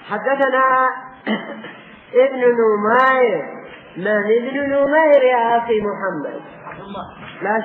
حدثنا ابن نمير. من ابن نمير يا أخي محمد؟ لا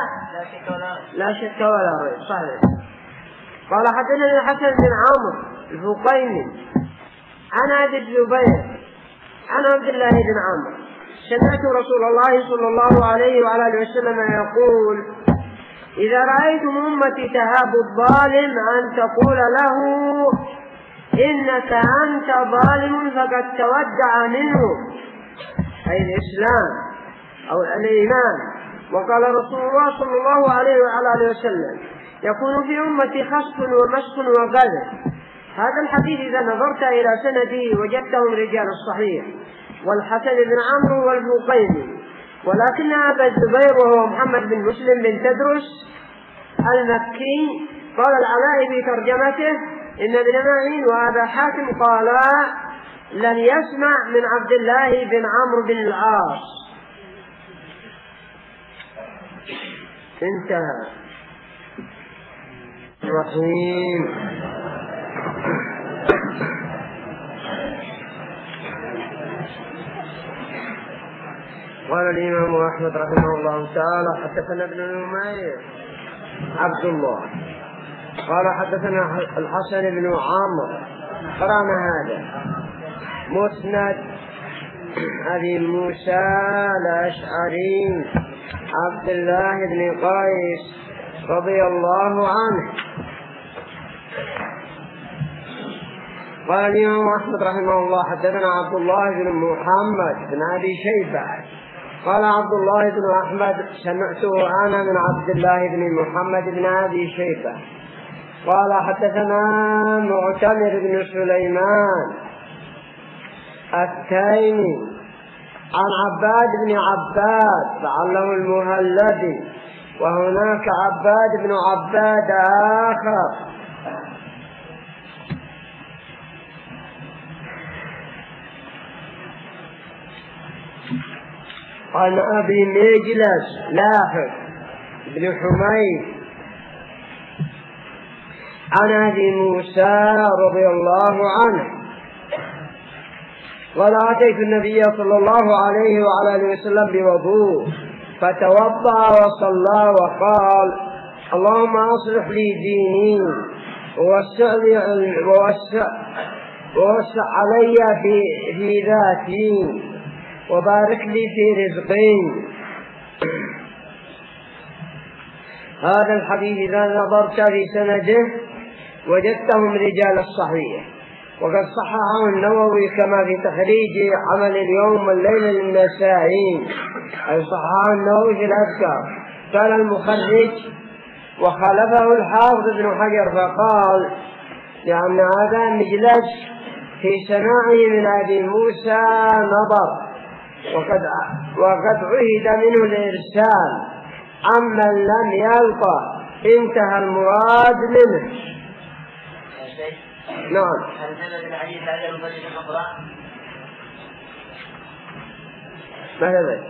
شك ولا ريب. صحيح. قال حدثنا الحسن بن عمرو الفقيمي عن أبي الزبير عن عبد الله بن عمرو سمعت رسول الله صلى الله عليه وعلى آله وسلم يقول: إذا رأيتم أمتي تهاب الظالم أن تقول له إنك أنت ظالم فقد تودع منه، أي الإسلام أو الإيمان. وقال رسول الله صلى الله عليه وعلى آله وسلم: يكون في أمتي خسف ومسخ وغدر. هذا الحديث إذا نظرت إلى سنده وجدتهم رجال الصحيح والحسن بن عمرو والفقيمي، ولكن أبا الزبير وهو محمد بن مسلم بن تدرس المكي قال العلاء في ترجمته: إن ابن معين وأبا حاتم قالا لم يسمع من عبد الله بن عمرو بن العاص. انتهى. رحيم. قال الإمام أحمد رحمه الله تعالى: حدثنا ابن نمير عبد الله قال حدثنا الحسن بن عمرو. قرأنا هذا مسند أبي موسى الأشعري عبد الله بن قيس رضي الله عنه. قال الإمام أحمد رحمه الله: حدثنا عبد الله بن محمد بن أبي شيبة قال عبد الله بن أحمد سمعته أنا من عبد الله بن محمد بن أبي شيبة قال حدثنا معتمر بن سليمان التيمي عن عباد بن عباد لعله المهلبي، وهناك عباد بن عباد آخر عن أبي مجلس لاحق بن حميد عن أبي موسى رضي الله عنه قال: أتيت النبي صلى الله عليه وعلى آله وسلم بوضوء فتوضأ وصلى وقال: اللهم أصلح لي ديني ووسع علي في ذاتي وبارك لي في رزقي. هذا الحديث إذا نظرت في سنده وجدتهم رجال الصحيح، وقد صححه النووي كما في تخريج عمل اليوم والليلة للنسائي، أي صححه النووي في الأذكار. قال المخرج: وخالفه الحافظ ابن حجر فقال: لأن هذا مجلس في سماعه من أبي موسى نظر، وقد عهد منه الإرسال عمن لم يلقى، انتهى المراد منه. نعم. هل ثبت الحديث هذا من طريق أخرى؟ ما ثبت.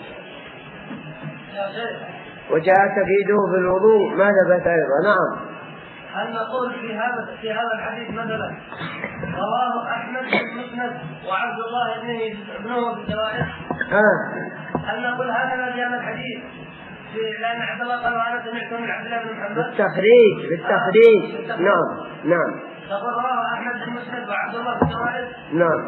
وجاء تفيده في الوضوء ما ثبت أيضا. نعم. هل نقول في هذا الحديث مثلا رواه أحمد بن مسند وعبد الله ابنه في الزوائد؟ هل نقول هذا في هذا الحديث لأن عبد الله قال: وأنا سمعته من عبد الله بن محمد؟ بالتخريج. نعم. تقول رواه أحمد بن مسند وعبد الله في الزوائد؟ نعم.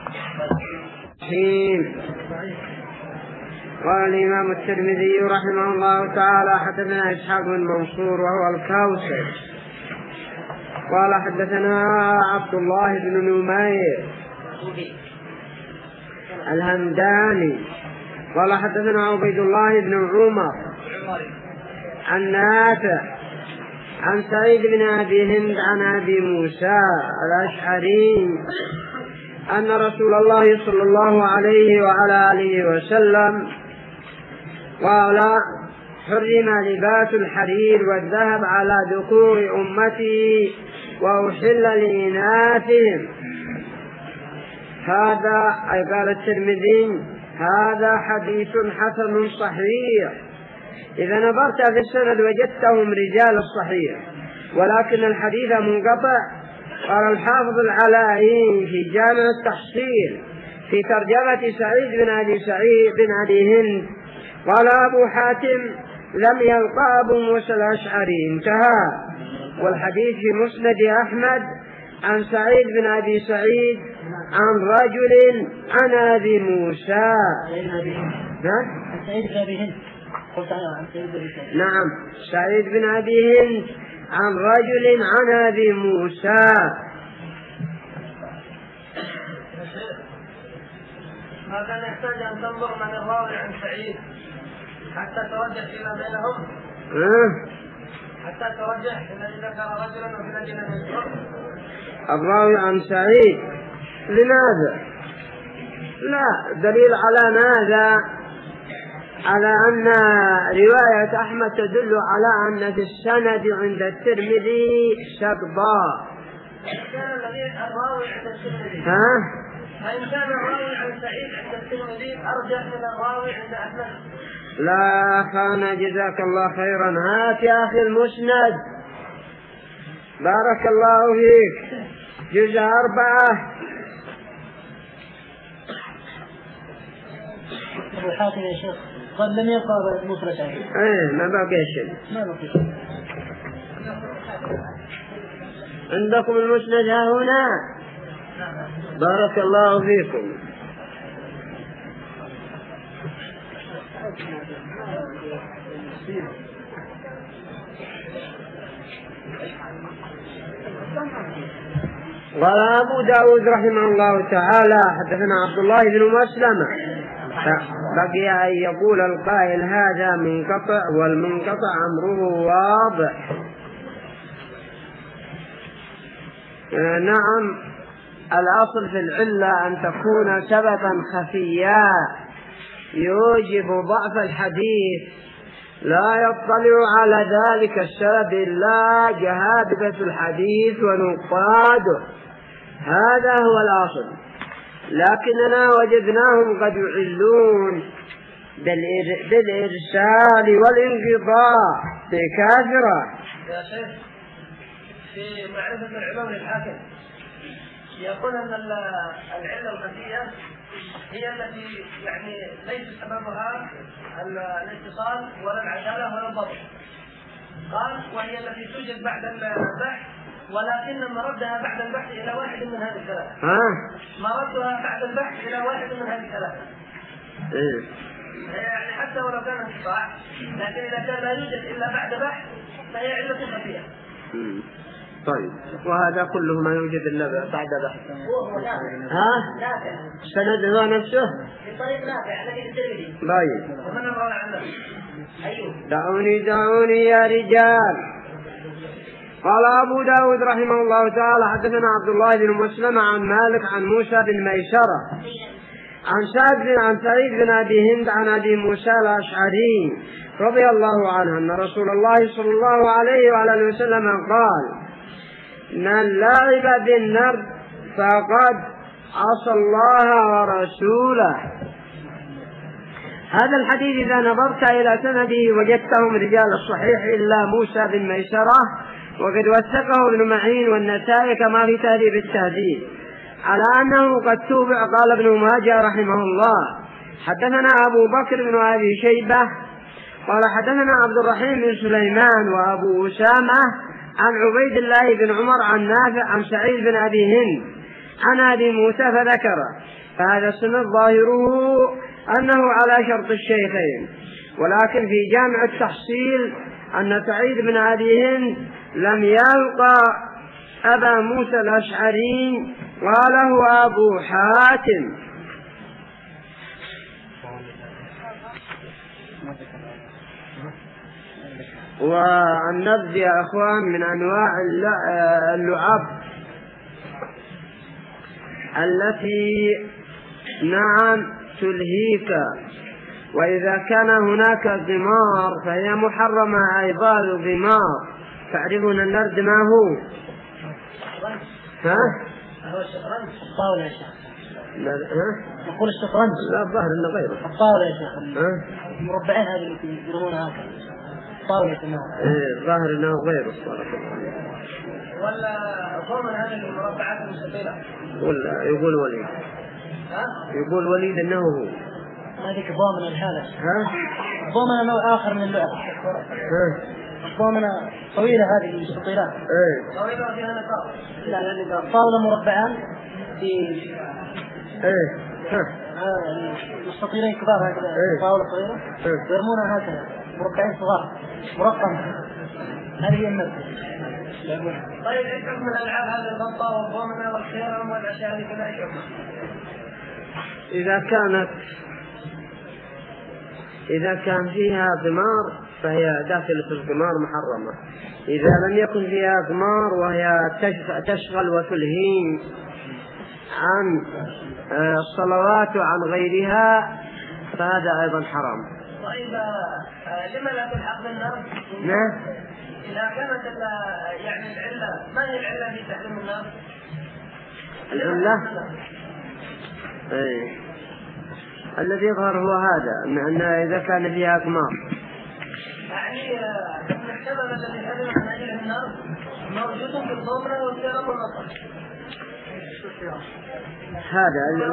قال الإمام الترمذي رحمه الله تعالى: حدثنا إسحاق بن منصور وهو الكوسج قال حدثنا عبد الله بن نمير الهمداني قال حدثنا عبيد الله بن عمر عن نافع عن سعيد بن أبي هند عن أبي موسى الأشعري أن رسول الله صلى الله عليه وعلى آله وسلم قال: حرم لباس الحرير والذهب على ذكور أمتي وأحل لإناثهم. هذا أي قال الترمذي: هذا حديث حسن صحيح. إذا نظرت في السند وجدتهم رجال الصحيح، ولكن الحديث منقطع قال الحافظ العلائي في جامع التحصيل في ترجمة سعيد بن أبي هند قال أبو حاتم لم يلقى أبو موسى الأشعري، انتهى. والحديث في مسند أحمد عن سعيد بن أبي سعيد عن رجل عن أبي موسى. نعم، سعيد بن أبي هند عن رجل عن أبي موسى. ما كان يحتاج أن تنظر من الراوي عن سعيد حتى ترجح فيما بينهم، حتى ترجح الذي ذكر رجلا وفي الذي لم يذكر الراوي عن سعيد. لماذا؟ لا دليل على ماذا؟ على أن رواية أحمد تدل على أن في السند عند الترمذي شطبا. كان الراوي عند الترمذي فإن كان الراوي عن سعيد عند الترمذي أرجح من الراوي عند أحمد. لا أخانا جزاك الله خيرا، هات يا أخي المسند بارك الله فيك، جزء 4. أبو حاتم يا شيخ قد لم يبقى مفردا. ما بقي شيء. عندكم المسند ها هنا؟ بارك الله فيكم. قال أبو داود رحمه الله تعالى حدثنا عبد الله بن مسلمة. بقي أن يقول القائل هذا منقطع، والمنقطع أمره واضح. نعم، الأصل في العلة أن تكون سببا خفيا يوجب ضعف الحديث، لا يطلع على ذلك السبب إلا جهابذة الحديث ونقاده، هذا هو الأصل. لكننا وجدناهم قد يعلون بالإرسال والانقطاع بكثرة. يا شيخ في معرفة العلوم للحاكم يقول أن العلة الخفية هي التي يعني ليس سببها الاتصال ولا العدالة ولا الضبط، قال وهي التي توجد بعد البحث، ولكن مردها بعد البحث إلى واحد من هذه الثلاثة. مردها بعد البحث إلى واحد من هذه الثلاثة. يعني حتى ولو كان انقطاع، لكن إذا كان لا يوجد إلا بعد بحث فهي علة خفية. طيب، وهذا كله ما يوجد إلا بعد بحث. سند هو نفسه بطريق نافع الذي الترمذي. طيب، ومن روى عنه؟ دعوني يا رجال. قال أبو داود رحمه الله تعالى حدثنا عبد الله بن مسلم عن مالك عن موسى بن ميسرة عن سعيد بن أبي هند عن أبي موسى الأشعري رضي الله عنه أن رسول الله صلى الله عليه وعلى وسلم قال: من لعب بالنرد فقد عصى الله ورسوله. هذا الحديث إذا نظرت إلى سنده وجدتهم رجال الصحيح إلا موسى بن ميسرة، وقد وثقه ابن معين والنسائي كما في تهذيب التهذيب على أنه قد توبع. قال ابن ماجه رحمه الله حدثنا أبو بكر بن أبي شيبة قال حدثنا عبد الرحيم بن سليمان وأبو أسامة عن عبيد الله بن عمر عن نافع عن سعيد بن أبي هند عن أبي موسى فذكر. فهذا السند ظاهره أنه على شرط الشيخين، ولكن في جامع التحصيل أن سعيد بن أبي هند لم يلقى أبا موسى الأشعري قاله أبو حاتم. والنبذ يا أخوان من أنواع اللعب التي نعم تلهيك، وإذا كان هناك ضمار فهي محرمة أيضا. الضمار تعرفون النرد ما هو؟ هو الشطرنج الطاولة يا شيخ. نقول الشطرنج. لا الظاهر إنه غيره. الطاولة يا شيخ. المربعين هذه اللي يرمونها هكذا. الطاولة كمان. الظاهر إنه غيره. ولا ضمن هذه المربعات المستطيلة؟ يقول وليد. يقول وليد أنه هو. هذيك ضامنة لهذا. ضامنة نوع آخر من اللعب. ضامنة طويلة هذه المستطيلات. طويلة فيها نقاط. لا طاولة مربعان في. مستطيلين كبار هكذا. طاولة طويلة. يرمونها هكذا مربعين صغار مرقم. هذه هي النبض. طيب ايش حكم الالعاب هذه الغطاء والضمنه والخيام والاشياء هذه كلها ايش حكمها؟ إذا كان فيها ثمار فهي داخلة الثمار محرمة. إذا لم يكن فيها ثمار وهي تشغل وتلهين عن الصلوات وعن غيرها فهذا أيضا حرام. طيب لما لا تلحق بالنار؟ نعم. إذا كانت يعني العلة، ما هي العلة في تحريم النار؟ العلة؟ الذي يظهر هو هذا أن إذا كان فيها ثمار. يعني السبب الذي حرم من أجل النار موجود في الضمرة والسيرة والنصر. هذا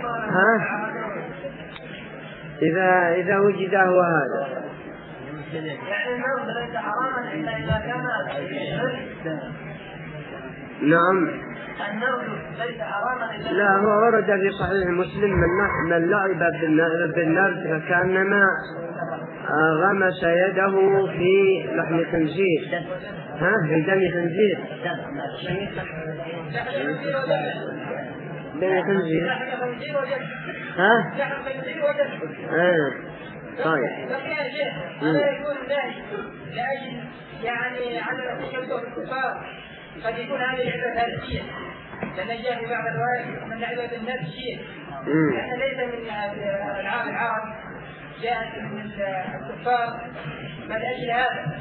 إذا وجد هو هذا. يعني النار ليس حراما إلا إذا كان. نعم. النار ليس حراما إلا. لا، هو ورد في صحيح مسلم من لعب بالنرد فكأنما غمس يده في لحم خنزير. في دم خنزير. دم خنزير. طيب. هذا يكون ذلك لأجل يعني على تشبه الكفار. قد يكون هذه العبادة هرسية لأن جاء في بعض الروايات من عبادة النفس شيء لأن ليس من ألعاب العرب جاءت من الكفار فلأجل هذا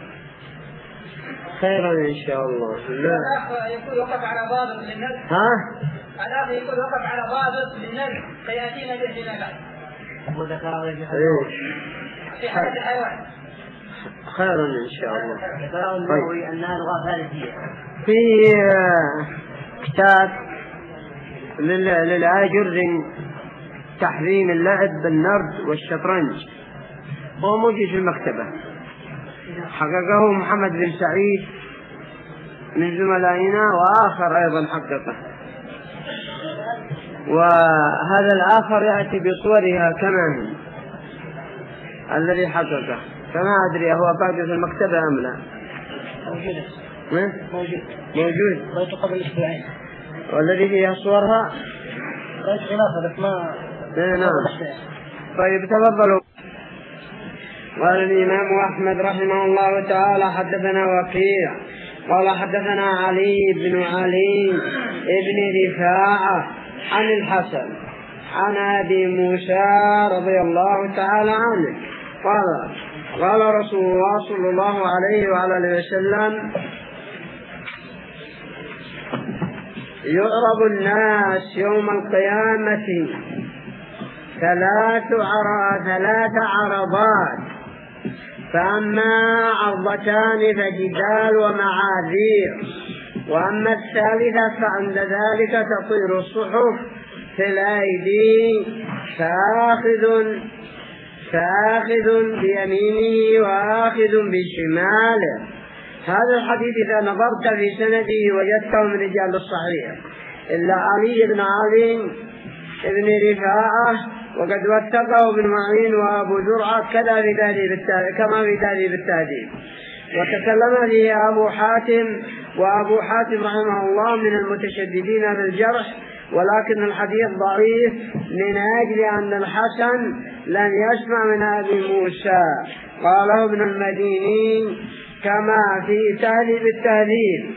خيرا إن شاء الله. الأخ يكون وقف على ضابط للنفس. الأخ يكون وقف على ضابط للنفس سيأتينا به فيما بعد. في حالة الحيوان. خيرا إن شاء الله. طيب. أنها لغة فارسية. في كتاب للآجر تحريم اللعب بالنرد والشطرنج هو موجود في المكتبة، حققه محمد بن سعيد من زملائنا وآخر أيضا حققه، وهذا الآخر يأتي بصورها كما هي الذي حققه، فما أدري هو بعد في المكتبة أم لا. موجود رأيته قبل أسبوعين. والذي فيها صورها رأيت خلافة بس ما. نعم. طيب تفضلوا. قال الإمام أحمد رحمه الله تعالى حدثنا وكيع قال حدثنا علي بن علي ابن رفاعة عن الحسن عن أبي موسى رضي الله تعالى عنه قال رسول الله صلى الله عليه وعلى آله وسلم يعرض الناس يوم القيامة ثلاث عرضات، فأما عرضتان فجدال ومعاذير، وأما الثالثة فعند ذلك تطير الصحف في الأيدي فآخذ بيمينه وآخذ بشماله. هذا الحديث إذا نظرت في سنده وجدته من رجال الصحيح إلا علي بن علي ابن رفاعة، وقد وثقه ابن معين وأبو زرعة كما في تهذيب التهذيب، وتكلم فيه أبو حاتم، وأبو حاتم رحمه الله من المتشددين بالجرح، ولكن الحديث ضعيف من أجل أن الحسن لم يسمع من أبي موسى، قاله ابن المديني كما في تهذيب التهذيب.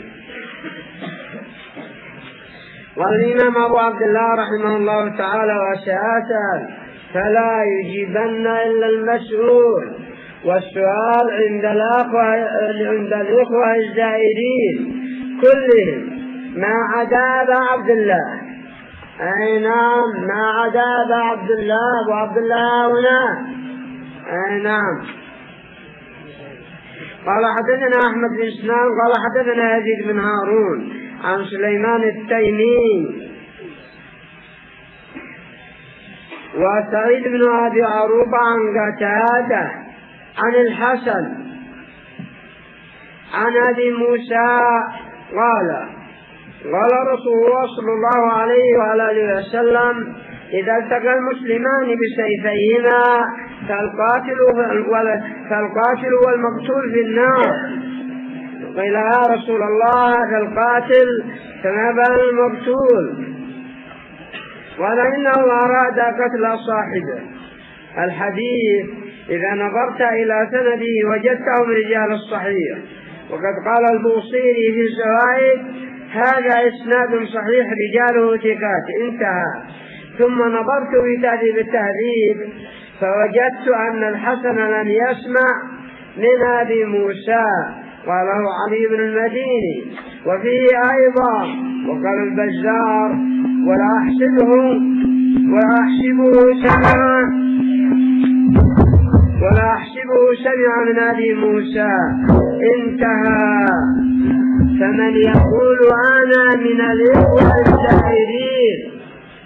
والإمام أبو عبد الله رحمه الله تعالى وسأسأل فلا يجيبن إلا المسؤول، والسؤال عند الإخوة الزائرين كلهم ما عدا أبا عبد الله. أي نعم، ما عدا أبا عبد الله، أبو عبد الله هنا. أي نعم. قال حدثنا أحمد بن سنان قال حدثنا يزيد بن هارون عن سليمان التيمي وسعيد بن أبي عروبة عن قتادة عن الحسن عن أبي موسى قال رسول الله صلى الله عليه وآله وسلم إذا التقى المسلمان بسيفيهما فالقاتل والمقتول في النار. قيل يا رسول الله هذا القاتل فما بال المقتول؟ قال إنه أراد قتل صاحبه. الحديث إذا نظرت إلى سنده وجدته من رجال الصحيح، وقد قال البوصيري في الزوائد هذا إسناد صحيح رجاله ثقات انتهى. ثم نظرت في تهذيب التهذيب فوجدت أن الحسن لم يسمع من أبي موسى قاله علي بن المديني. وفيه أيضا وقال البزار ولا أحسبه سمع من أبي موسى انتهى. فمن يقول أنا من الإخوة الزائرين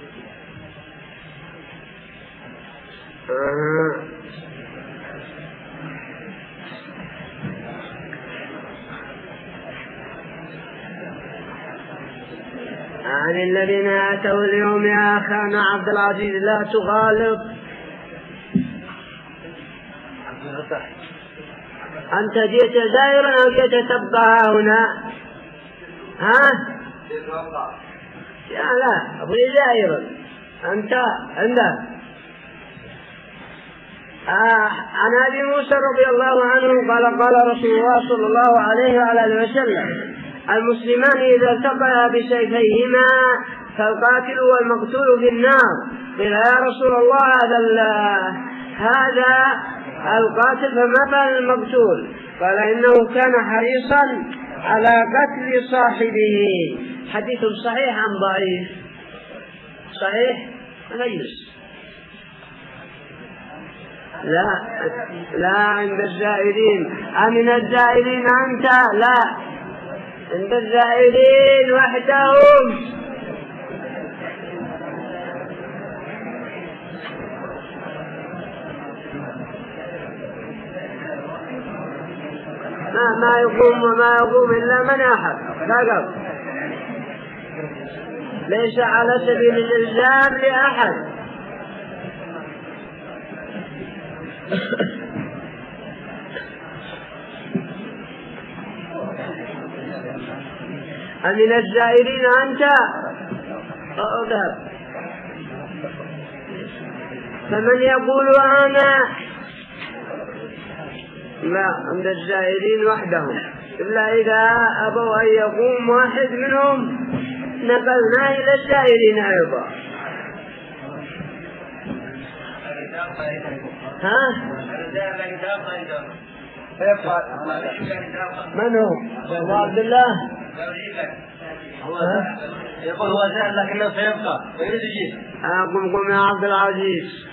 عن الذين أتوا اليوم يا أخانا عبد العزيز لا تغالط. أنت جئت زائرا أو جئت تبقى هنا؟ ها؟ لا أبغي زائرا أنت عندك. عن أبي موسى رضي الله عنه قال رسول الله صلى الله عليه وآله وسلم المسلمان إذا التقيا بسيفيهما فالقاتل والمقتول في النار. قيل يا رسول الله هذا القاتل فما بال المقتول؟ قال إنه كان حريصا على قتل صاحبه. حديث صحيح عن ضعيف؟ صحيح مجلس لا عند الزائرين. أمن الزائرين أنت؟ لا عند الزائرين وحدهم. ما يقوم وما يقوم إلا من أحد فقط، ليس على سبيل الإلزام لأحد. أمن الزائرين أنت؟ أذهب. فمن يقول أنا؟ لا عند الزائرين وحدهم، إلا إذا أبوا أن يقوم واحد منهم نقلنا إلى الزائرين أيضا. ها؟ من هو؟ أبو عبد الله يقول هو زائر لكنه سيبقى ويريد يجيب. قم يا عبد العزيز.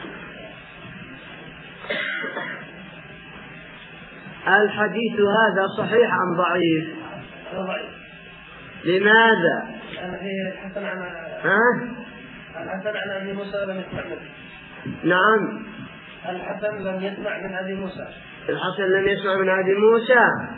الحديث هذا صحيح عن ضعيف؟ لماذا؟ الحسن عن أبي موسى لم يسمع منه. نعم الحسن لم يسمع من أبي موسى. الحسن لم يسمع من أبي موسى. نعم.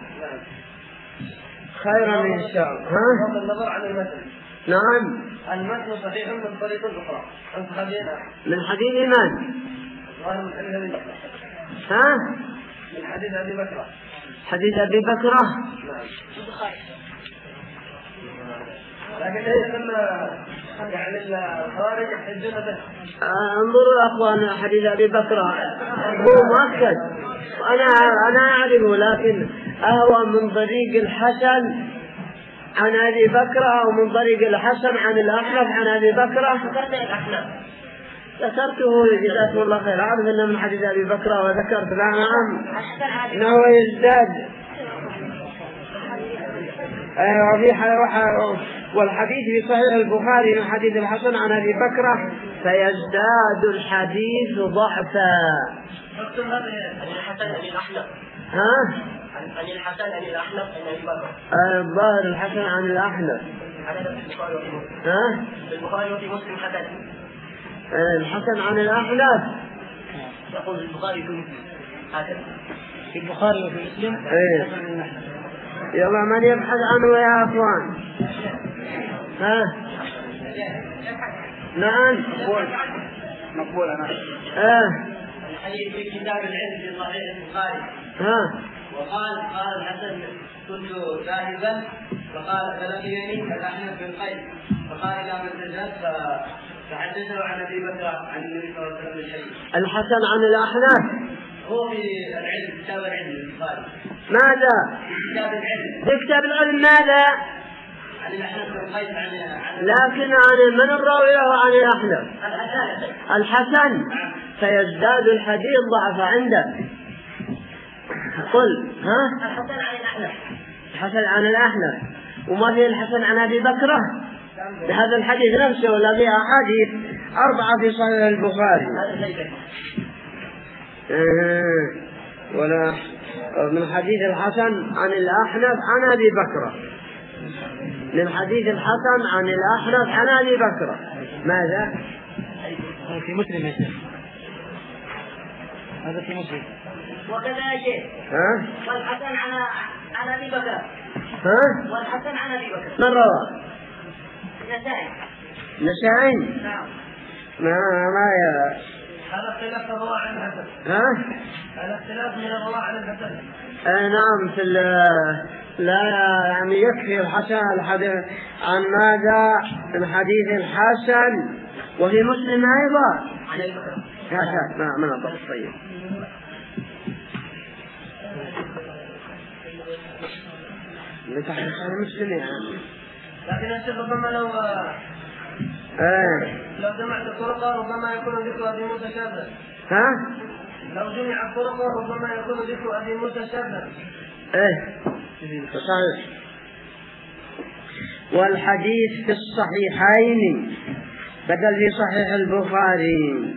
خيرا إن شاء الله. بغض النظر عن المتن. نعم المتن صحيح من طريق أخرى عن صحابينا. من حديث من؟ من حديث أبي بكر. ها؟ من حديث أبي بكر. حديث أبي بكر. نعم. لكن ليس يعني الخارج يحتجون به. انظروا يا أخوان حديث أبي بكر هو مؤكد أنا أعرفه، لكن أهو من طريق الحسن عن أبي بكر أو من طريق الحسن عن الأحنف عن أبي بكر. ذكرته جزاكم الله خير. أعرف أنه من حديث أبي بكر وذكرت لا نعم أنه يزداد. والحديث في صحيح البخاري من حديث الحسن عن أبي بكر فيزداد الحديث ضعفا. الحسن بن أحنف. ها؟ عن الحسن عن الأحنف عن أبي بكر. الظاهر الحسن عن الأحنف. هذا في البخاري وفي مسلم. ها؟ في البخاري وفي مسلم حسن. الحسن عن الأحنف. يقول في البخاري وفي مسلم هكذا. في البخاري وفي مسلم. إيه. يلا من يبحث عنه يا أخوان؟ ها؟ نعم. مقبول أنا. الحديث في كتاب العلم في صحيح البخاري. قال الحسن كنت ذاهبا فقال فلقيني الأحنف بن قيس فقال إلى من تذهب فحدثه عن أبي بكر عن النبي صلى الله عليه وسلم الحديث. الحسن عن الأحنف. هو في العلم كتاب العلم في البخاري. ماذا؟ كتاب العلم. في كتاب العلم ماذا؟ عن الأحنف بن قيس عن لكن عن من الراوي له عن الأحنف؟ الحسن. فيزداد الحديث ضعف عنده. قل ها؟ الحسن عن الأحنف. الحسن عن الأحنف. وما في الحسن عن أبي بكرة بهذا الحديث نفسه، ولا في أحاديث 4 في صحيح البخاري. ولا من حديث الحسن عن الأحنف عن أبي بكرة. من حديث الحسن عن الأحنف عن أبي بكرة. ماذا؟ في مسلم يا شيخ. هذا في مسلم. وكذا يا شيخ. والحسن عن أبي بكر. والحسن عن أبي بكر. من رواه؟ نسائي. نعم. ما يا. هذا اختلاف الرواة عن الحسن. هذا اختلاف من الرواة عن الحسن. نعم. في لا يعني يكفي الحسن الحديث عن ماذا؟ الحديث الحسن وفي مسلم أيضا. عن أبي بكر. من الضبط. طيب. لتحديث عن مسلم يعني. لكن يا شيخ ربما لو جمعت طرقه ربما يكون ذكر أبي موسى شاذا. لو جمعت طرقه ربما يكون ذكر أبي موسى شاذا. صحيح. والحديث في الصحيحين بدل في صحيح البخاري.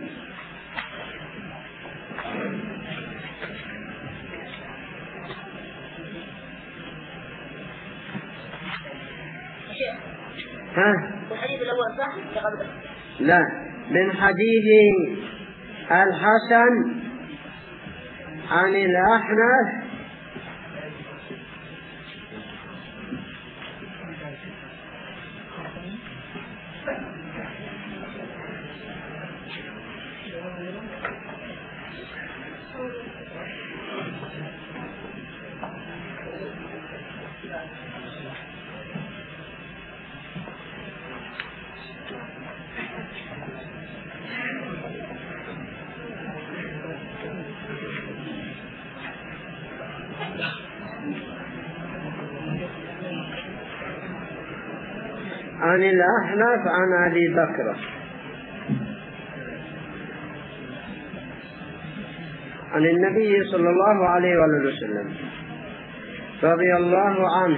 الحديث الأول صح؟ لا، من حديث الحسن عن الأحنف عن الأحنف عن أبي بكر عن النبي صلى الله عليه وسلم رضي الله عنه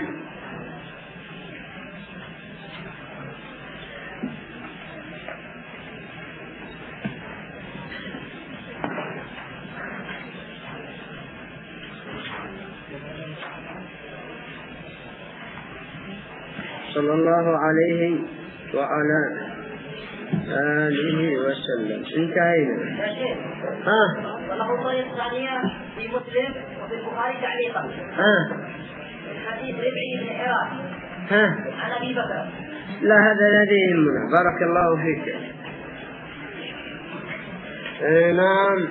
صلى الله عليه وعلى آله وسلم. انتهينا. وله طريق ثانية في مسلم وفي البخاري تعليقا. حديث ربعي بن حراش عن أبي بكر. لا، هذا الذي يهمنا. بارك الله فيك. نعم.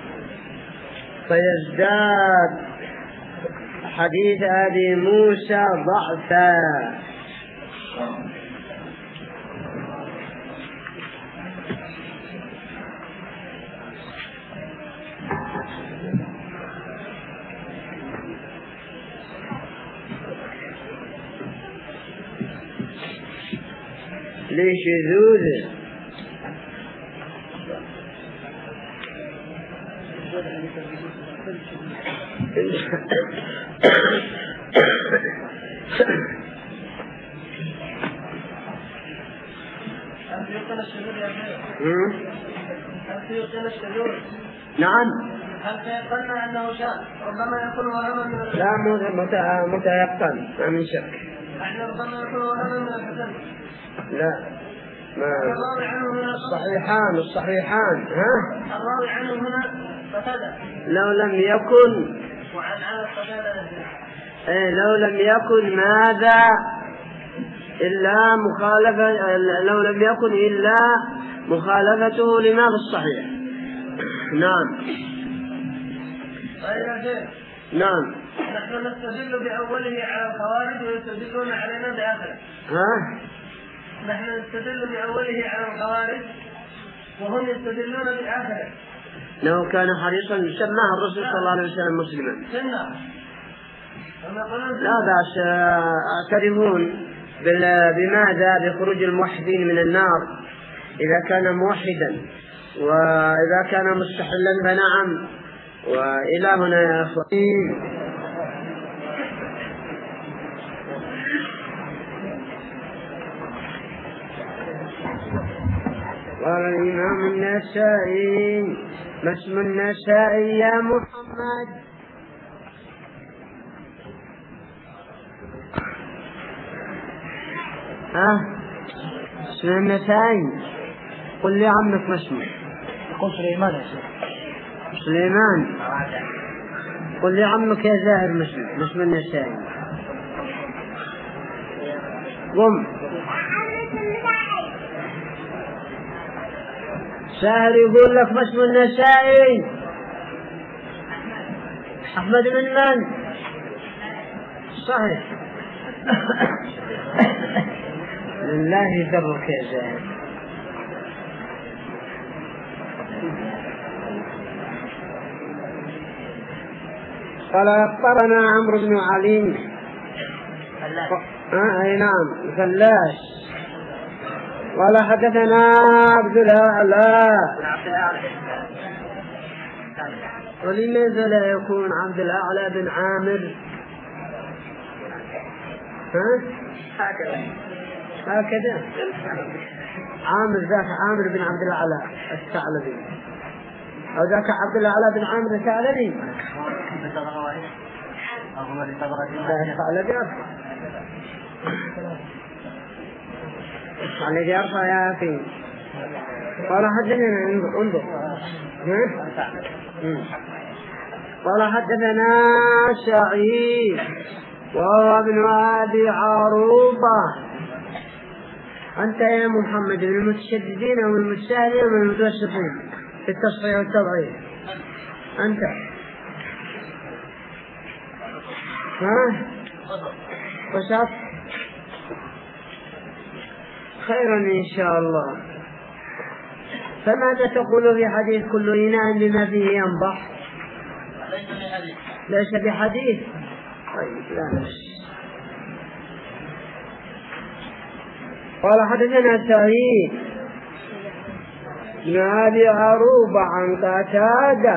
فيزداد حديث أبي موسى ضعفا. لشذوذ نعم. هل تيقنا أنه شاذ؟ ربما يكون وهما من الحسن. لا متيقن ما من شك. يعني ربما يكون وهما من الحسن. لا ما الصحيحان ها؟ الراوي عنه هنا قتادة. لو لم يكن وعن قتادة. لو لم يكن ماذا إلا مخالفة، لو لم يكن إلا مخالفته لما في الصحيح. نعم. نعم. نحن نستدل بأوله على الخوارج ويستدلون علينا بآخره. ها؟ نحن نستدل بأوله على الخوارج وهم يستدلون بآخره. لو كان حريصا سماه الرسول صلى الله عليه وسلم مسلما. لا بأس. اعترفون بماذا؟ بخروج الموحدين من النار إذا كان موحدا، وإذا كان مستحلا فنعم. وإلى هنا يا أخواني. قال الإمام النسائي: ما اسم النسائي يا محمد؟ اسم النسائي. قل لي عمك ما اسمه؟ يقول سليمان يا شيخ. سليمان. قل لي عمك يا زاهر ما اسم النسائي؟ قم. ساهر يقول لك ما اسم النسائي؟ أحمد بن من؟ صحيح. لله ذرك يا زاهر. قال أخبرنا عمرو بن علي. أي نعم فلاش. قال حدثنا عبد الأعلى. ولماذا لا يكون عبد الأعلى بن عامر؟ هكذا عامر ذاك عامر بن عبد الأعلى الثعلبي، أو ذاك عبد الأعلى بن عامر الثعلبي. الذي أرفع يا أخي. قال حدثنا انظر. قال حدثنا سعيد وهو ابن أبي عروبة. أنت يا محمد من المتشددين أو المجتهدين أو من المتوسطين في التصحيح والتضعيف؟ أنت وسط. خيرا إن شاء الله. فماذا تقول في حديث كل إناء بما فيه ينضح؟ ليس بحديث. طيب لا نفس. قال حدثنا سعيد بن أبي عروبة عن قتادة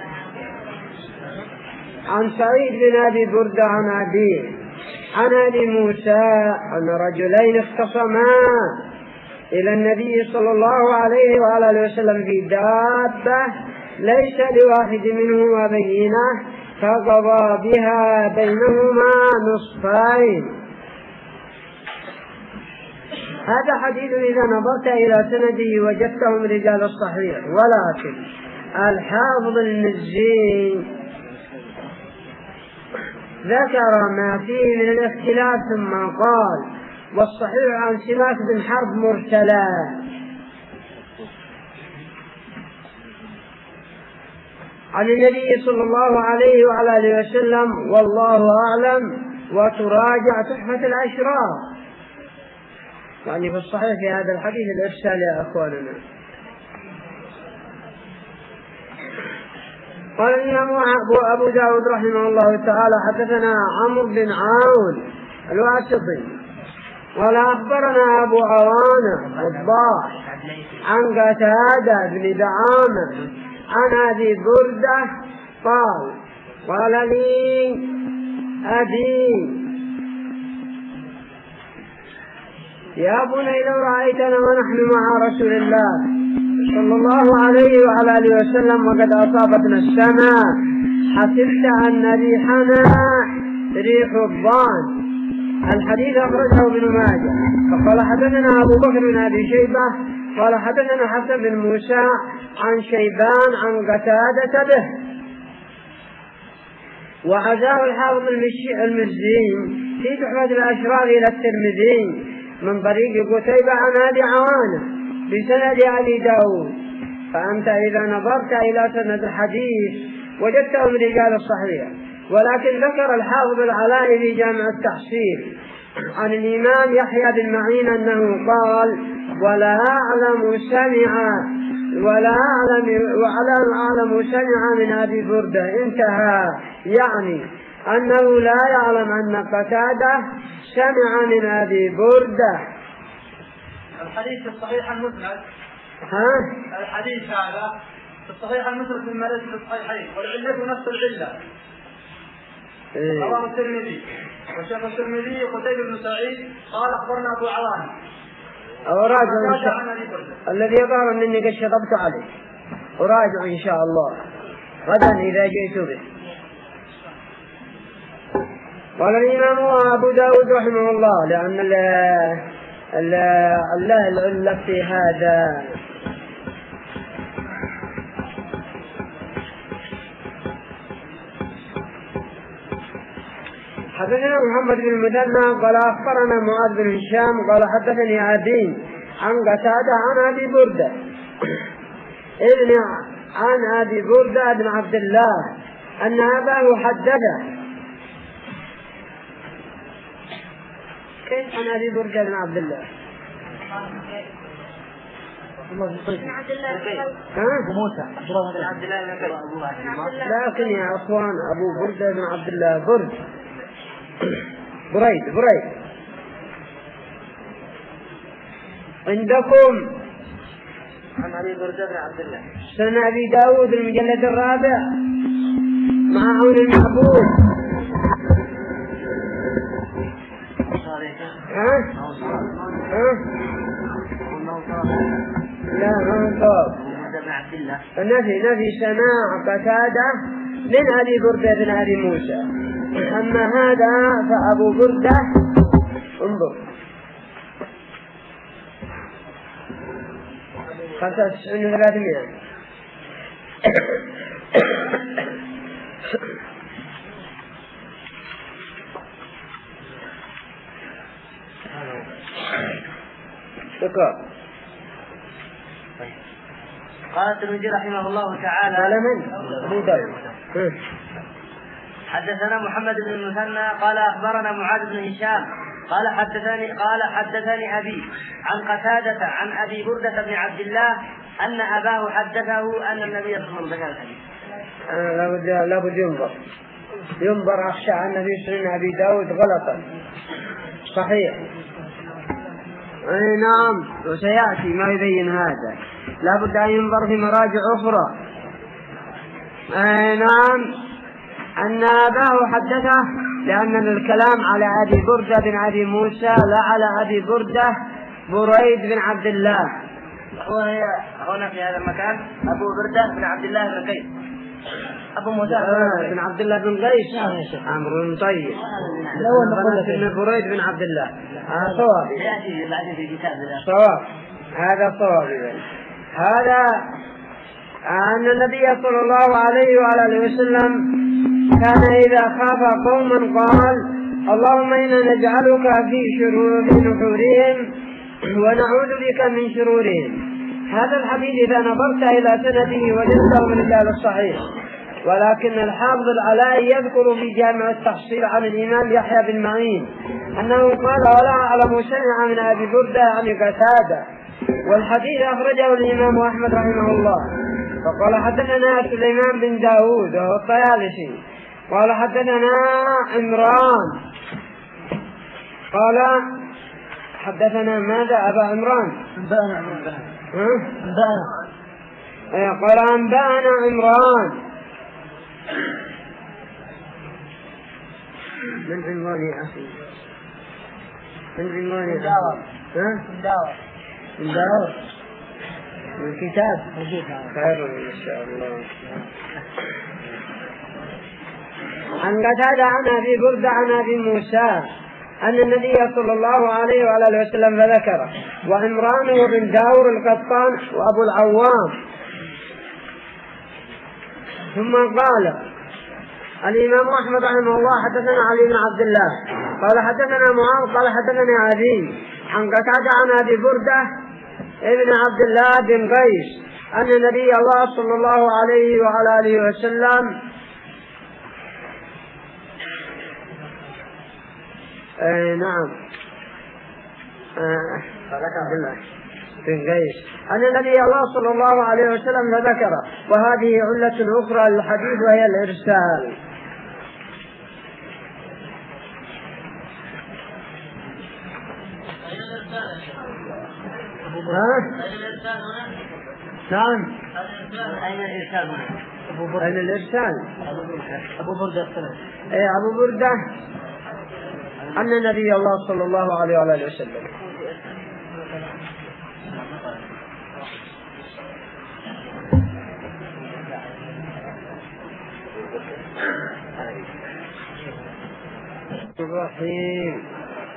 عن سعيد بن أبي بردة عن أبيه عن أبي موسى أن رجلين اختصما إلى النبي صلى الله عليه وآله وسلم في دابة ليس لواحد منهما بينة فقضى بها بينهما نصفين. هذا حديث إذا نظرت إلى سنده وجدتهم رجال الصحيح، ولكن الحافظ المزي ذكر ما فيه من الاختلاف ثم قال: والصحيح عن سماك بن حرب مرسلا. عن النبي صلى الله عليه وعلى آله وسلم والله أعلم. وتراجع تحفة الأشراف. يعني في الصحيح في هذا الحديث الإرسال يا أخواننا. قال الإمام أبو داود رحمه الله تعالى حدثنا عمرو بن عون الواسطي قال أخبرنا أبو عوانة الضاح عن قتادة بن دعامة عن أبي بردة قال لي أبي: يا بني لو رأيتنا ونحن مع رسول الله صلى الله عليه وعلى آله وسلم وقد أصابتنا السماء حسبت أن ريحنا ريح الضان. الحديث أخرجه ابن ماجه. فقال حدثنا أبو بكر بن أبي شيبة قال حدثنا حسن بن موسى عن شيبان عن قتادة به. وعزاه الحافظ المزي في تحفة الأشراف إلى الترمذي من طريق قتيبة عن أبي عوانة بسند أبي داود. فأنت إذا نظرت إلى سند الحديث وجدته من رجال الصحيح، ولكن ذكر الحافظ العلاء في جامع التحصيل عن الإمام يحيى بن معين أنه قال ولا أعلم سمع من أبي بردة، انتهى، يعني أنه لا يعلم أن قتادة سمع من أبي بردة. الحديث في الصحيح المسند. الحديث هذا في الصحيح المسند من مراتب الصحيحين، والعلة نفس العلة. رواه الترمذي، والشيخ الترمذي قتيبة بن سعيد قال أخبرنا أبو عوانة. أراجع الذي يظهر مني قد شطبت عليه، أراجع إن شاء الله غدا إذا جئت به. قال الإمام أبو داود رحمه الله لأن العلة في هذا. حدثنا محمد بن المثنى قال أخبرنا معاذ بن هشام قال حدثني أبي عن قتادة عن أبي بردة عن أبي بردة بن عبد الله أن أباه حدثه. كيف عن أبي بردة بن عبد الله؟ لكن يا أخوان أبو بردة بن عبد الله بريد عندكم عن أبي بردة بن عبد الله سنن أبي داود المجلد الرابع مع عون المعبود. لا نفي سماع قتادة من أبي بردة بن أبي موسى. أما هذا فأبو بردة انظر 95 شكرا. قال الترمذي رحمه الله تعالى قال من؟ حدثنا محمد بن المثنى قال أخبرنا معاذ بن هشام قال حدثني أبي عن قتادة عن أبي بردة بن عبد الله أن أباه حدثه أن النبي صلى الله عليه وسلم لابد ينظر أخشى عن النبي صلى الله عليه وسلم أبي داود غلطا صحيح. نعم وسيأتي ما يبين هذا، لابد أن ينظر في مراجع أخرى. نعم أن أباه حدثه لأن الكلام على أبي بردة بن أبي موسى لا على أبي بردة بريد بن عبد الله. هنا في هذا المكان أبو بردة بن عبد الله بن قيس أبو موسى بن عبد الله بن قيس عمرو طيب بن بريد بن عبد الله. صواب هذا صواب. هذا أن النبي صلى الله عليه وعلى آله وسلم كان إذا خاف قوما قال اللهم إنا نجعلك في نحورهم ونعوذ بك من شرورهم. هذا الحديث إذا نظرت إلى سنده وجدته من رجال الصحيح، ولكن الحافظ العلاء يذكر في جامع التحصيل عن الإمام يحيى بن معين أنه قال ولا أعلم سمع من أبي بردة عن قتادة. والحديث أخرجه الإمام أحمد رحمه الله. فقال حدثنا سليمان بن داود وهو الطيالسي قال حدثنا عمران قال حدثنا ماذا أبا عمران قال أنبأنا عمران من عنوان يا أخي من عنوان يا أخي من داور الكتاب خير إن شاء الله. عن قتادة عن أبي بردة عن أبي موسى أن النبي صلى الله عليه وآله وسلم فذكره وعمران وابن داور القطان وأبو العوام. ثم قال الإمام أحمد رحمه الله حدثنا علي بن عبد الله قال حدثنا معاذ قال حدثنا عدي عن قتادة عن أبي بردة ابن عبد الله بن قيس أن النبي الله صلى الله عليه وعلى آله وسلم نعم عبد الله بن قيس أن النبي الله صلى الله عليه وسلم ذكره. وهذه علة أخرى للحديث وهي الإرسال. نعم. أين الإرسال هنا؟ أين الإرسال؟ أبو بردة. أبو بردة أن النبي الله صلى الله عليه وآله وسلم الرحيم.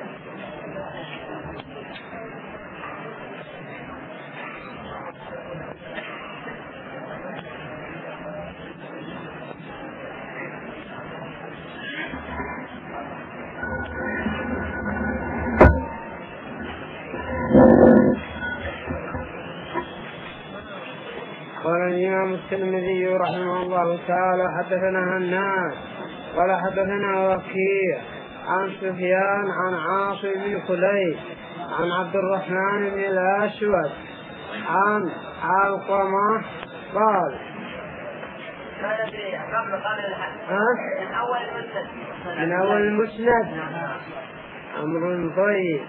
قال الإمام الترمذي رحمه الله تعالى حدثنا هناد قال حدثنا وكيع عن سفيان عن عاصم بن خليل عن عبد الرحمن بن الأسود عن علقمة قال من أول المسند أمر طيب.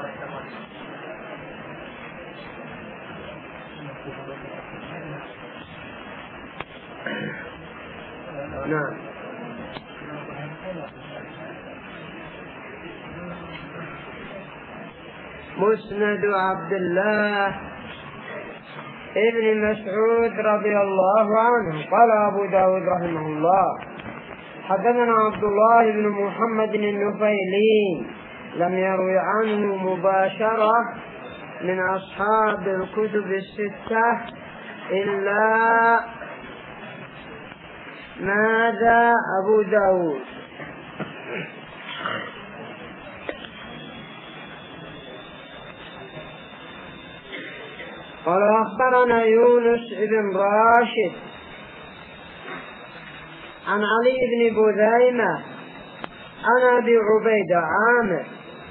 نعم. مسند عبد الله ابن مسعود رضي الله عنه. قال أبو داود رحمه الله حدثنا عبد الله بن محمد النفيلي لم يروي عنه مباشرة من أصحاب الكتب الستة إلا ماذا أبو داود. قال أخبرنا يونس بن راشد عن علي بن بذيمة عن أبي عبيدة عامر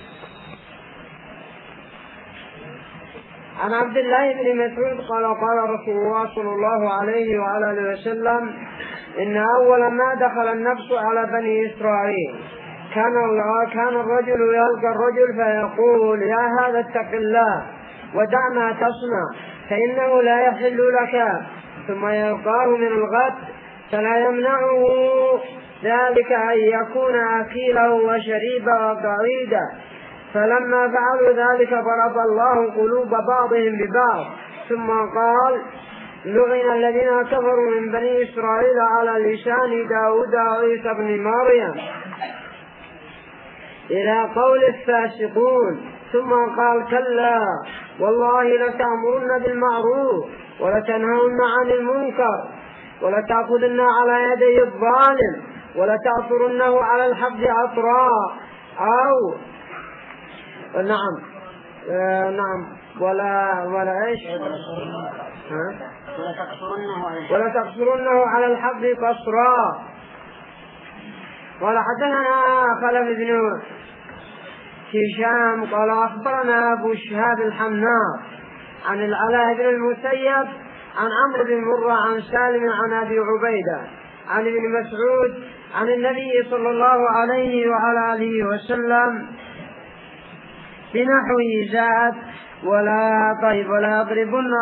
عن عبد الله بن مسعود قال قال رسول الله صلى الله عليه وعلى آله وسلم إن أول ما دخل النفس على بني إسرائيل كان الرجل يلقى الرجل فيقول يا هذا اتق الله ودع ما تصنع فإنه لا يحل لك، ثم يلقاه من الغد فلا يمنعه ذلك أن يكون أكيله وشريبه وقعيده. فلما فعلوا ذلك ضرب الله قلوب بعضهم ببعض. ثم قال لعن الذين كفروا من بني إسرائيل على لسان داود وعيسى بن مريم إلى قول الفاسقون. ثم قال كلا والله لتأمرن بالمعروف ولتنهون عن المنكر ولتأخذن على يدي الظالم ولتأثرنه على الحق عطراء أو نعم ولا إيش ولا تقصرنه على الحق قصرا. قال حدثنا خلف بن هشام قال أخبرنا أبو شهاب الحناط عن العلاء بن المسيب عن عمرو بن مرة عن سالم عن أبي عبيدة عن ابن مسعود عن النبي صلى الله عليه وعلى آله وسلم بنحو زاد ولا يضربن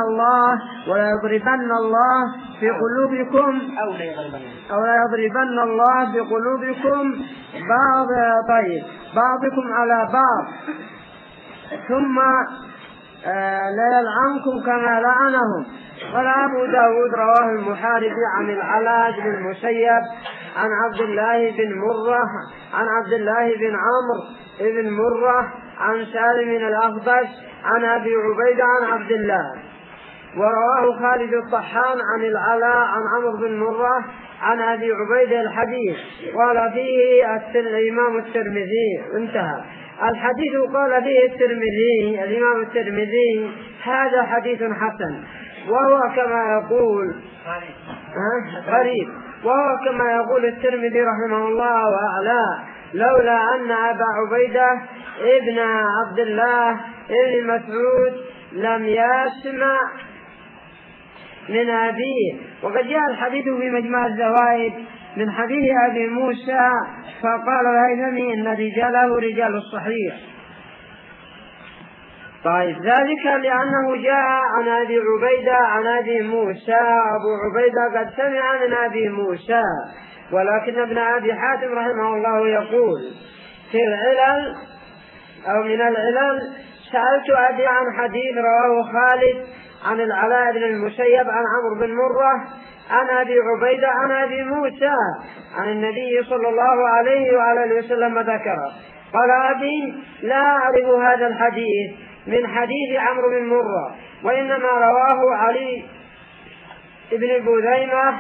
الله في قلوبكم أو لا يضربن الله في قلوبكم بعضكم على بعض. ثم لا يلعنكم كما لعنهم. قال أبو داود رواه المحاربي عن العلاء بن المسيب عن عبد الله بن مرة عن عبد الله بن عمرو بن مرة عن سالم الأخضش عن أبي عبيدة عن عبد الله. ورواه خالد الطحان عن العلاء عن عمرو بن مرة عن أبي عبيدة الحديث. قال فيه الإمام الترمذي. انتهى الحديث. قال فيه الترمذي الإمام الترمذي هذا حديث حسن، وهو كما يقول غريب، وهو كما يقول الترمذي رحمه الله وأعلى لولا أن أبا عبيدة ابن عبد الله ابن مسعود لم يسمع من أبيه. وقد جاء الحديث في مجمع الزوائد من حديث أبي موسى، فقال الهيثمي إن رجاله رجال الصحيح. طيب ذلك لأنه جاء عن أبي عبيدة عن أبي موسى. أبو عبيدة قد سمع من أبي موسى، ولكن ابن أبي حاتم رحمه الله يقول في العلل أو من العلل سألت أبي عن حديث رواه خالد عن العلاء بن المسيب عن عمرو بن مرة عن أبي عبيدة عن أبي موسى عن النبي صلى الله عليه وآله وسلم ذكره. قال أبي لا أعرف هذا الحديث من حديث عمرو بن مرة، وإنما رواه علي بن بوذيمة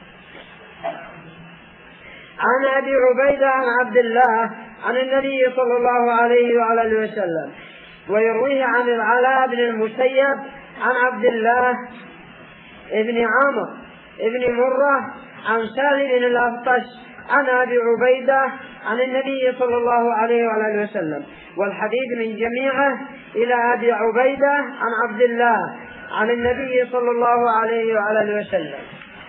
عن أبي عبيدة عن عبد الله عن النبي صلى الله عليه وآله وسلم، ويرويه عن العلاء بن المسيب عن عبد الله ابن عمرو ابن مرة عن سالم الأخضش عن أبي عبيدة عن النبي صلى الله عليه وآله وسلم، والحديث من جميعه إلى أبي عبيدة عن عبد الله عن النبي صلى الله عليه وآله وسلم.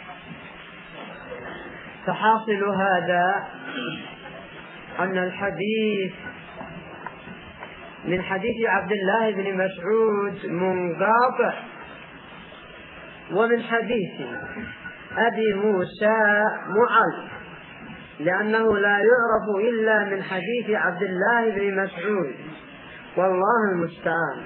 فحاصل هذا أن الحديث من حديث عبد الله بن مسعود منقطع، ومن حديث أبي موسى معل، لأنه لا يعرف إلا من حديث عبد الله بن مسعود، والله المستعان.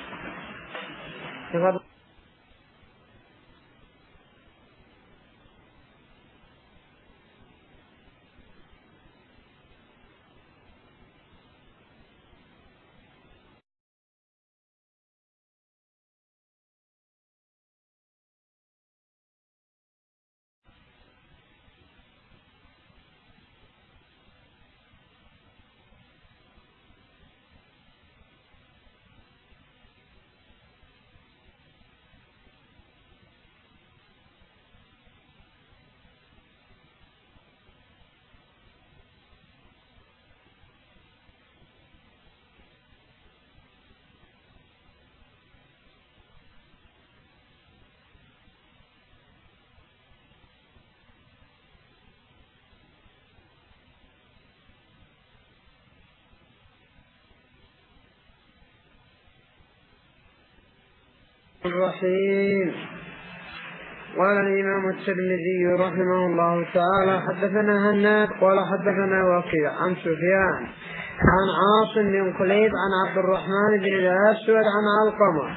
الرحيم. قال الإمام الترمذي رحمه الله تعالى حدثنا هناد قال حدثنا وكيع عن سفيان عن عاصم بن قليب عن عبد الرحمن بن الأسود عن علقمة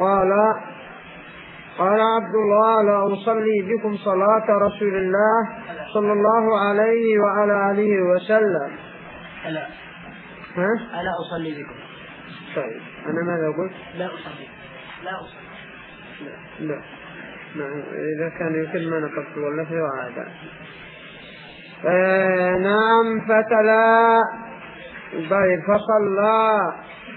قال عبد الله لا أصلي بكم صلاة رسول الله صلى الله عليه وعلى آله وسلم. ألا أصلي بكم. طيب أنا ماذا قلت؟ لا أصلي. لا إذا كان يمكن ما نقصت ولا في هذا. نعم فتلا فصلى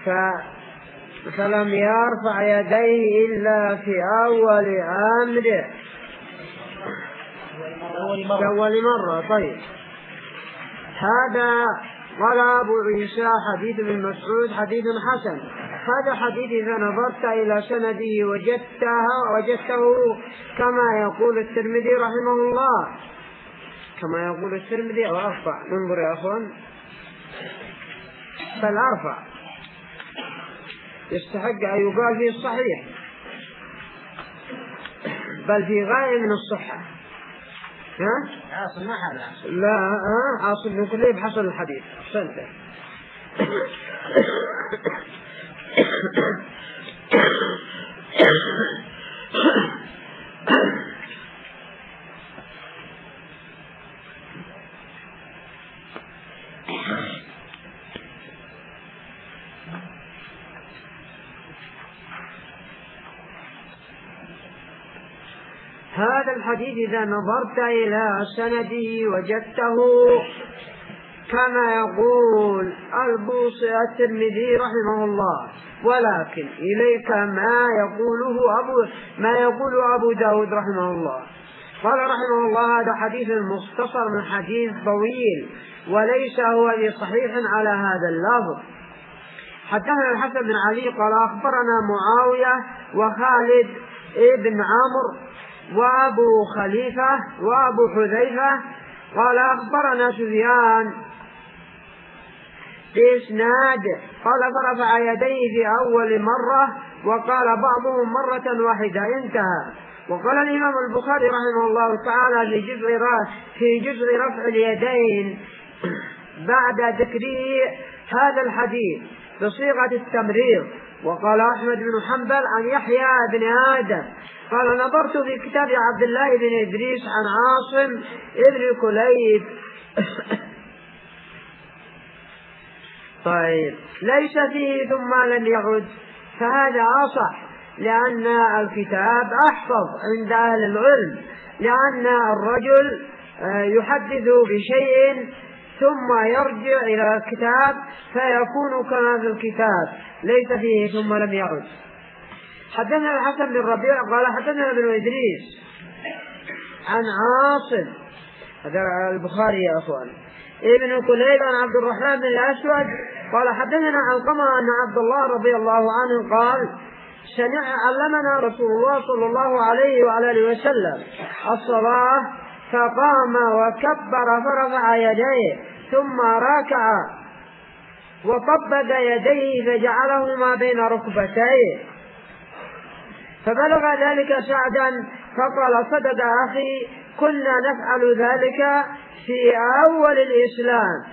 فلم يرفع يديه إلا في أول أمره في أول مرة. طيب هذا قال أبو عيسى حديث ابن مسعود حديث حسن. هذا حديث إذا نظرت إلى سنده وجدته كما يقول الترمذي رحمه الله، كما يقول الترمذي أو أرفع. انظر يا أخوان، بل أرفع، يستحق أن يقال فيه الصحيح، بل في غاية من الصحة. عاصم ما حدا لا عاصم بن قليب حصل الحديث. أحسنت. هذا الحديث إذا نظرت إلى سنده وجدته كما يقول الترمذي رحمه الله، ولكن إليك ما يقول أبو داود رحمه الله. قال رحمه الله: هذا حديث مختصر من حديث طويل وليس هو بصحيح على هذا اللفظ. حدثنا الحسن بن علي قال أخبرنا معاوية وخالد بن عمرو وأبو خليفة وأبو حذيفة قال أخبرنا سفيان بإسناد قال فرفع يديه في أول مرة وقال بعضهم مرة واحدة، انتهى. وقال الإمام البخاري رحمه الله تعالى في جزء رفع اليدين بعد ذكره هذا الحديث بصيغة التمريض. وقال أحمد بن حنبل عن يحيى بن آدم قال نظرت في كتاب عبد الله بن إدريس عن عاصم ابن كليب طيب ليس فيه ثم لم يعد، فهذا أصح لأن الكتاب أحفظ عند أهل العلم، لأن الرجل يحدث بشيء ثم يرجع إلى الكتاب فيكون كما في الكتاب ليس فيه ثم لم يعد. حدثنا الحسن بن ربيع قال حدثنا ابن إدريس عن عاصم، هذا البخاري يا أخوان، ابن كليب عن عبد الرحمن بن الأسود قال حدثنا علقمة أن عبد الله رضي الله عنه قال علمنا رسول الله صلى الله عليه وعلى آله وسلم الصلاة فقام وكبر فرفع يديه ثم ركع وقبض يديه فجعلهما بين ركبتيه، فبلغ ذلك سعدا فقال صدق أخي كنا نفعل ذلك في أول الإسلام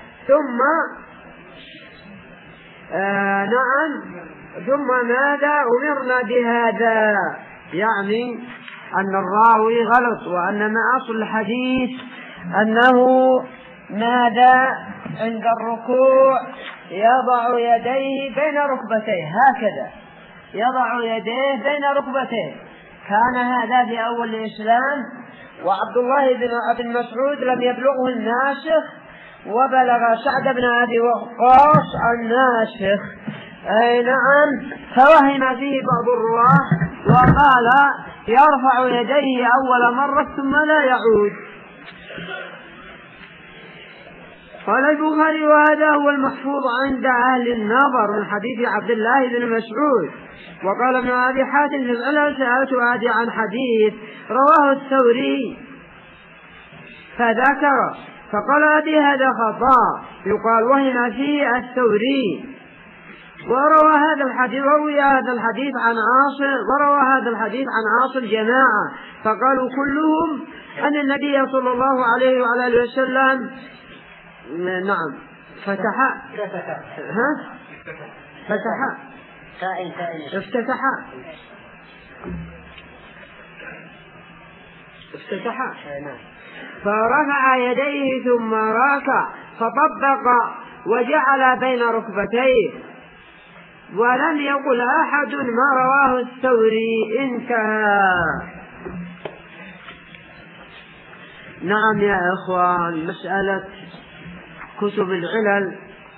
ثم ماذا أمرنا بهذا، يعني أن الراوي غلط، وأن ما أصل الحديث أنه ماذا عند الركوع يضع يديه بين ركبتيه، هكذا يضع يديه بين ركبتيه. كان هذا في أول الإسلام، وعبد الله بن مسعود لم يبلغه الناسخ، وبلغ سعد بن أبي وقاص الناسخ، أي نعم، فوهم فيه بعض الرواه وقال يرفع يديه أول مرة ثم لا يعود. قال البخاري وهذا هو المحفوظ عند أهل النظر من حديث عبد الله بن مسعود. وقال ابن أبي حاتم في العلل سألت أبي عن حديث رواه الثوري فذكر، فقال أبي هذا خطأ يقال وهم فيه الثوري، وروى هذا الحديث عن عاصم جماعة، فقالوا كلهم أن النبي صلى الله عليه وعلى آله وسلم نعم افتتح فرفع يديه ثم راكع فطبق وجعل بين ركبتيه، ولم يقل أحد ما رواه الثوري، انتهى. نعم يا إخوان، مسألة كتب العلل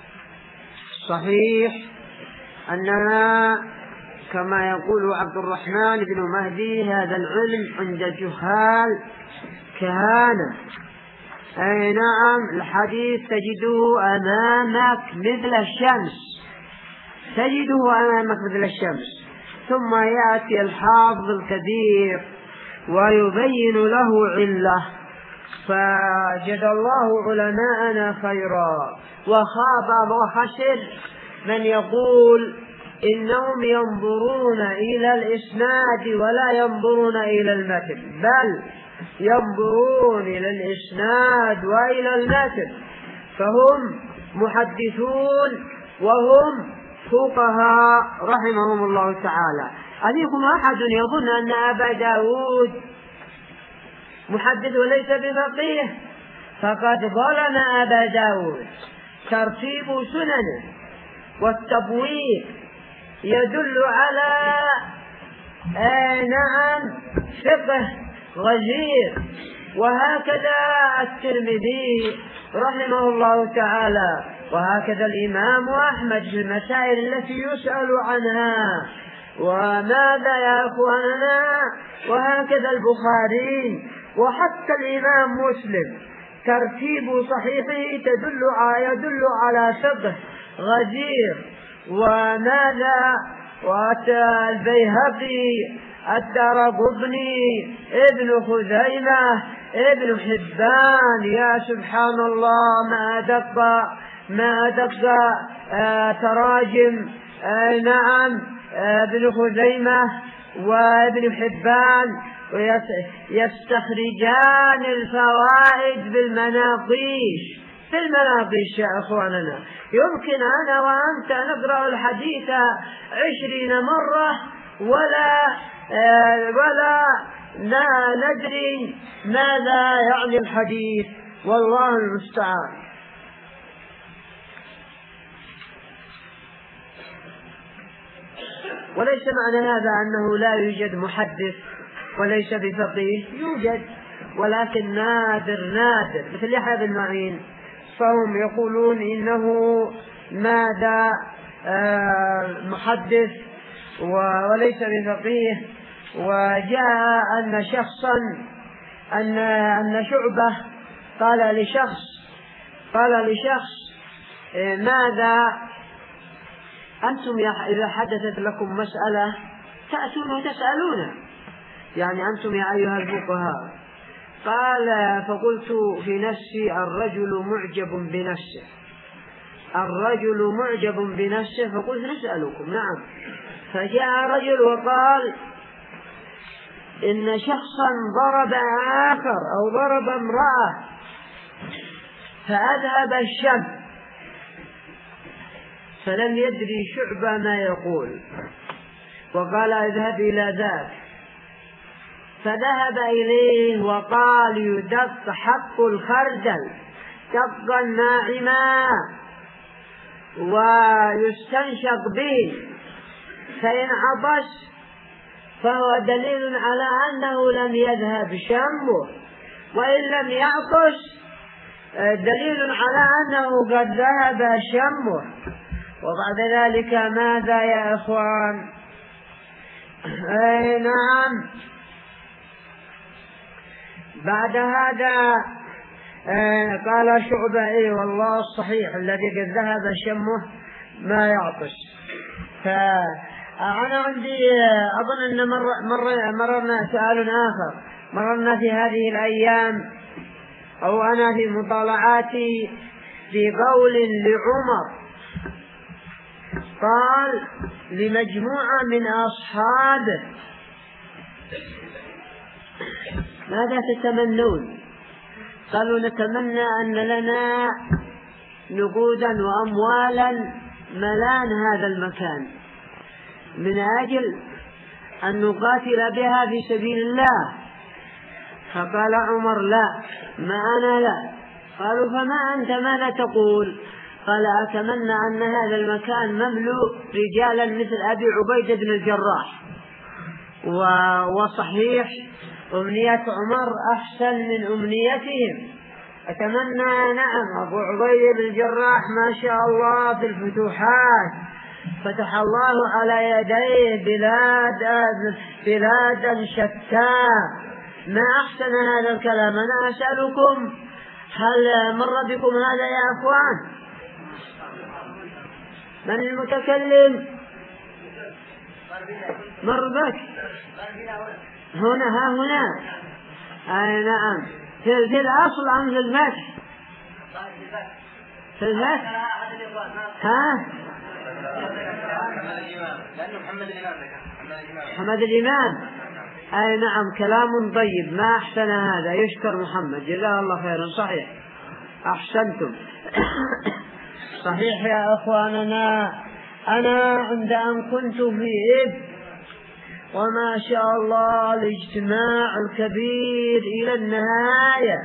صحيح أننا كما يقول عبد الرحمن بن مهدي هذا العلم عند جهال كهانة، أي نعم، الحديث تجده أمامك مثل الشمس، ثم يأتي الحافظ الكبير ويبين له علة، فجزى الله علماءنا خيرا، وخاب وخسر من يقول إنهم ينظرون إلى الإسناد ولا ينظرون إلى المتن، بل ينظرون إلى الإسناد وإلى المتن، فهم محدثون وهم فقهاء رحمهم الله تعالى. أفيكم أحد يظن أن أبا داود محدث وليس بفقيه؟ فقد ظلم أبا داود. ترتيب سننه والتبويب يدل على نعم فقه غزير. وهكذا الترمذي رحمه الله تعالى، وهكذا الإمام أحمد في المسائل التي يسأل عنها. وماذا يا أخواننا؟ وهكذا البخاري وحتى الإمام مسلم ترتيب صحيحه يدل على فقه غزير. وماذا؟ وأتى البيهقي، الدارقطني، ابن خزيمة، ابن حبان. يا سبحان الله، ما أدق تراجم نعم ابن خزيمة وابن حبان، يستخرجان الفوائد بالمناقيش. في المناقيش يا أخواننا يمكن أنا وأنت نقرأ الحديث 20 مرة ولا ندري ماذا يعني الحديث، والله المستعان. وليس معنى هذا أنه لا يوجد محدث وليس بفقيه، يوجد، ولكن نادر مثل يحيى بن معين، فهم يقولون إنه ماذا محدث وليس بفقيه. وجاء أن شخصا أن شعبة قال لشخص ماذا أنتم إذا حدثت لكم مسألة تأتون وتسألون، يعني أنتم يا أيها الفقهاء. قال فقلت في نفسي الرجل معجب بنفسه فقلت نسألكم. نعم. فجاء رجل وقال إن شخصا ضرب آخر أو ضرب امرأة فأذهب الشم، فلم يدري شعبة ما يقول، وقال اذهب إلى ذاك. فذهب إليه وقال يدق حق الخردل دقا ناعما ويستنشق به، فإن عطش فهو دليل على أنه لم يذهب شمه، وإن لم يعطش دليل على أنه قد ذهب شمه. وبعد ذلك ماذا يا إخوان؟ نعم، بعد هذا قال شعبة والله الصحيح الذي قد ذهب شمه ما يعطش. فأنا عندي أظن أن مررنا سؤال آخر، مررنا في هذه الأيام أو أنا في مطالعاتي في قول لعمر قال لمجموعة من أصحابه ماذا تتمنون؟ قالوا نتمنى أن لنا نقودا وأموالا ملان هذا المكان من أجل أن نقاتل بها في سبيل الله. فقال عمر لا، ما أنا لا. قالوا فما أنت ماذا تقول؟ قال أتمنى أن هذا المكان مملوء رجالا مثل أبي عبيدة بن الجراح. وصحيح أمنية عمر أحسن من أمنيتهم. أتمنى نعم أبو عبيدة بن الجراح ما شاء الله في الفتوحات فتح الله على يديه بلادا شتى، ما أحسن هذا الكلام. أنا أسألكم هل مر بكم هذا يا أخوان؟ من المتكلم؟ مر بك هنا أي نعم، في الأصل أم في الفتح؟ في الفتح. ها؟ محمد الإمام. أي نعم، كلام طيب، ما أحسن هذا، يشكر محمد جزاه الله خيرا. صحيح أحسنتم. صحيح يا أخواننا، أنا عند أن كنت في وما شاء الله الاجتماع الكبير إلى النهاية،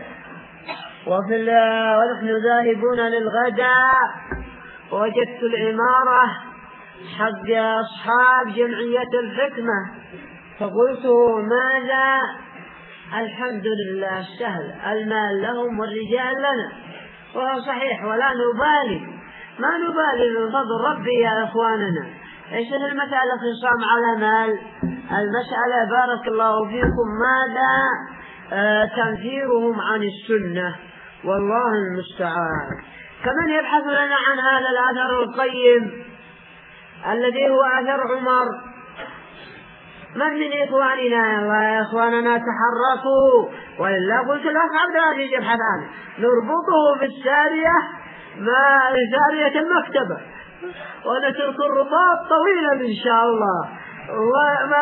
ونحن ذاهبون للغداء وجدت العمارة حق أصحاب جمعية الحكمة، فقلت ماذا؟ الحمد لله سهل، المال لهم والرجال لنا، وهو صحيح، ولا نبالي، ما نبالي من فضل ربي يا إخواننا. ليس المسألة خصام على مال، المسألة بارك الله فيكم ماذا تنفيرهم عن السنة، والله المستعان. كمن يبحث لنا عن هذا الأثر القيم الذي هو أثر عمر. من إخواننا وإخواننا تحركوا، وإلا قلت الأخ عبد العزيز يبحث عنه، نربطه بالسارية ما سارية المكتبة ونترك الرباط طويلا إن شاء الله، وما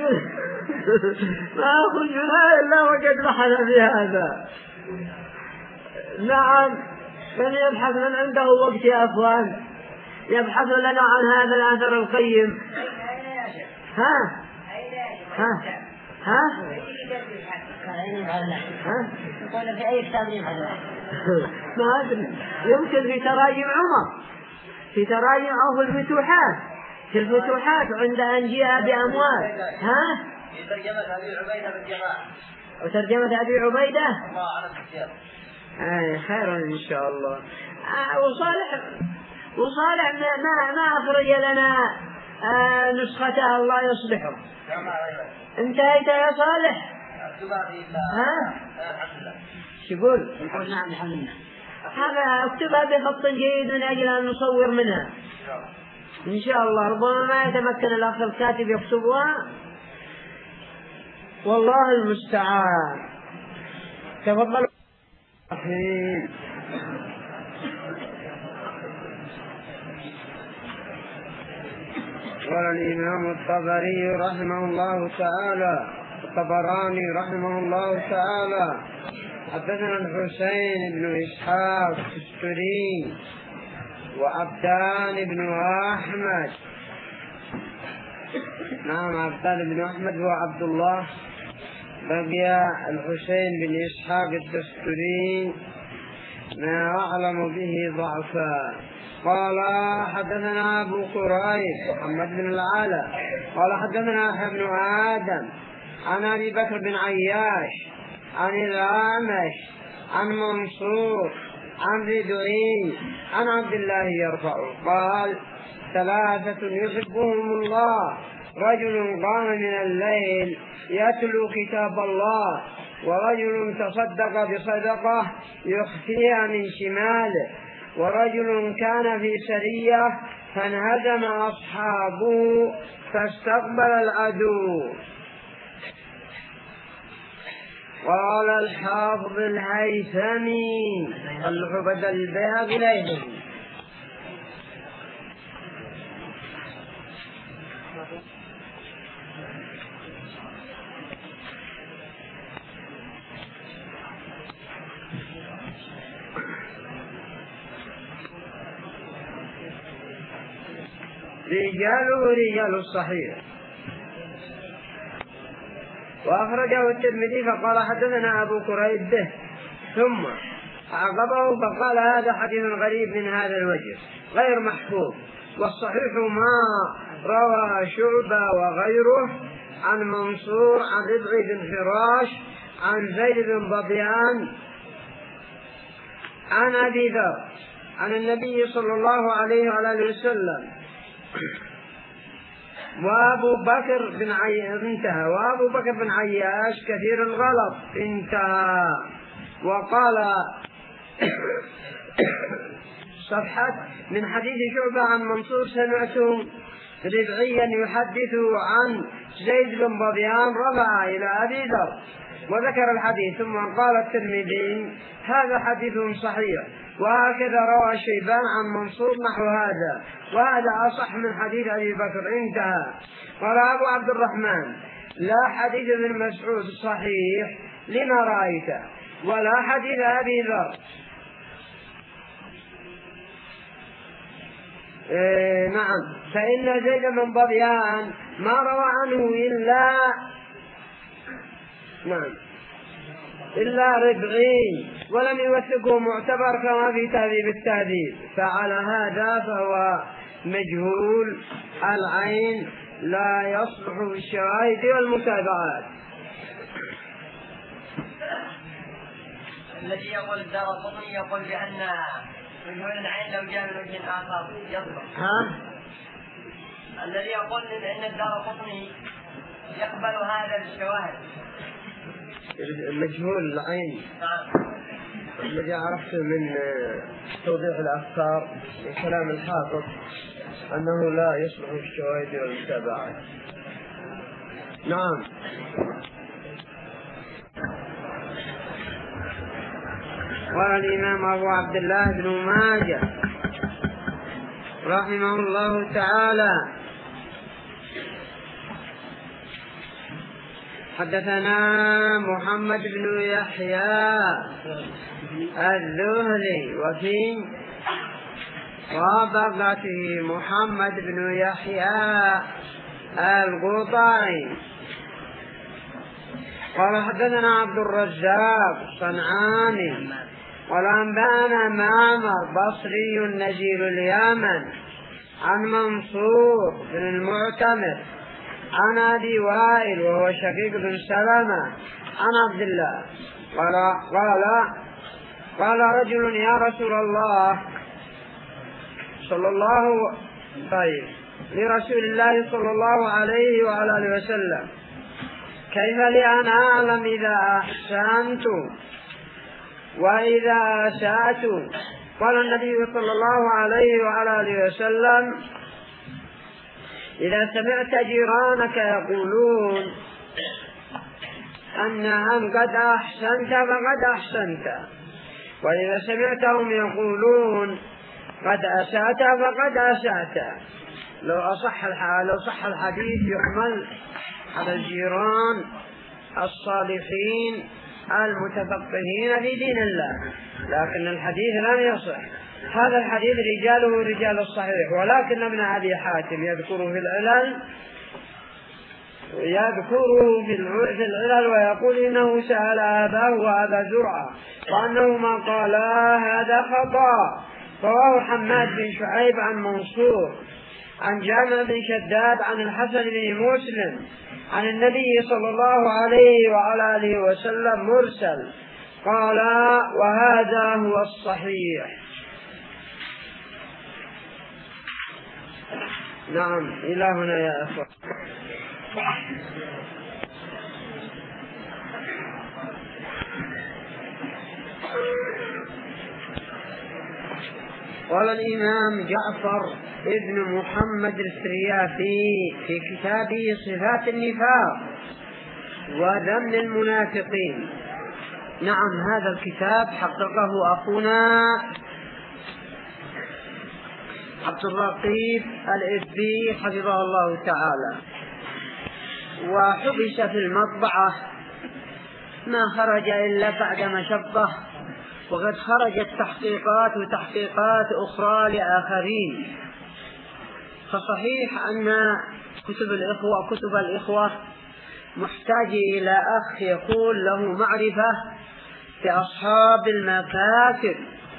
يخرج منها إلا وقد بحث في هذا. نعم، من يبحث من عنده وقت يا أخوان يبحث لنا عن هذا الأثر القيم. ها يقول في أي كتاب يبحث؟ ما أدري، يمكن في تراجم عمر، في تراجم أو في الفتوحات، في الفتوحات عند أنجيها بأموال. في ترجمة أبي عبيدة بالجماعة، وترجمة أبي عبيدة الله على الكتاب. خير إن شاء الله. وصالح ما أخرج لنا نسختها، الله يصلحه. انتهيت يا صالح؟ شو يقول؟ نعم الحمد لله. هذا اكتبها بخط جيد من أجل أن نصور منها إن شاء الله. ربما ما يتمكن الأخ الكاتب يكتبها، والله المستعان. تفضل. قال الإمام الطبري رحمه الله تعالى، الطبراني رحمه الله تعالى: حدثنا الحسين بن إسحاق التستري وعبدان بن أحمد. نعم، عبدان بن أحمد وعبد الله. بقي الحسين بن إسحاق التستري ما أعلم به ضعفا. قال حدثنا أبو قريب محمد بن العلا قال حدثنا يحيى بن آدم عن أبي بكر بن عياش عن الأعمش عن منصور عن ربعي عن عبد الله يرفع قال: ثلاثة يحبهم الله: رجل قام من الليل يتلو كتاب الله، ورجل تصدق بصدقة يخفيها من شماله، ورجل كان في سرية فانهزم أصحابه فاستقبل العدو. قال الحافظ الهيثمي العبد البيهقي الهيثمي: رجاله رجال الصحيح. وأخرجه الترمذي فقال: حدثنا أبو قريب به، ثم عقبه فقال: هذا حديث غريب من هذا الوجه غير محفوظ، والصحيح ما روى شعبة وغيره عن منصور عن ربعي بن حراش عن زيد بن ظبيان عن أبي ذر عن النبي صلى الله عليه وآله وسلم. وأبو بكر بن انتهى. وأبو بكر بن عياش كثير الغلط انتهى. وقال صفحة من حديث شعبة عن منصور: سمعت ربعيا يحدث عن زيد بن ظبيان رفع إلى أبي ذر، وذكر الحديث. ثم قال الترمذي: هذا حديث صحيح. وهكذا روى شيبان عن منصور نحو هذا، وهذا أصح من حديث أبي بكر. انتهى. قال أبو عبد الرحمن: لا حديث ابن مسعود صحيح لما رأيته، ولا حديث أبي ذر. نعم، فإن زيد بن ظبيان ما روى عنه إلا ربعي، ولم يوثقه معتبر كما في تهذيب التهذيب، فعلى هذا فهو مجهول العين لا يصلح بالشواهد والمتابعات. الذي يقول الدارقطني يقول بأن مجهول العين لو جاء من وجه آخر يصلح. الذي يقول بأن الدارقطني يقبل هذا الشواهد مجهول العين الذي عرفته من توضيح الأفكار من كلام الحافظ أنه لا يصلح الشواهد والمتابعات. نعم. قال الإمام أبو عبد الله بن ماجه رحمه الله تعالى: حدثنا محمد بن يحيى الذهلي، وفي رابطته محمد بن يحيى القطعي. قال حدثنا عبد الرزاق الصنعاني قال أنبأنا معمر بصري نزيل اليمن عن منصور بن المعتمر عن أبي وائل وهو شقيق بن سلمة عن عبد الله قال رجل: يا رسول الله لرسول الله صلى الله عليه وعلى آله وسلم: كيف لي أن أعلم إذا أحسنت وإذا أسأت؟ قال النبي صلى الله عليه وعلى آله وسلم: إذا سمعت جيرانك يقولون أن قد أحسنت فقد أحسنت، وإذا سمعتهم يقولون قد أسأت فقد أسأت. لو صح الحديث يحمل على الجيران الصالحين المتفقهين في دين الله، لكن الحديث لم يصح. هذا الحديث رجاله رجال الصحيح، ولكن ابن أبي حاتم يذكره في العلل ويقول إنه سأل أباه وأبا زرعة وأنه ما قال هذا خطأ. رواه حماد بن شعيب عن منصور عن جامع بن شداد عن الحسن بن مسلم عن النبي صلى الله عليه وعلى آله وسلم مرسل. قال: وهذا هو الصحيح. نعم، إلى هنا يا أخوة. قال الإمام جعفر ابن محمد السريافي في كتابه صفات النفاق وذم المنافقين. نعم، هذا الكتاب حققه أخونا عبد الرقيب الإبي حفظه الله تعالى، وحبس في المطبعة ما خرج إلا بعد مشقة، وقد خرجت تحقيقات أخرى لآخرين. فصحيح أن كتب الإخوة محتاج إلى أخ يكون له معرفة بأصحاب المكاتب،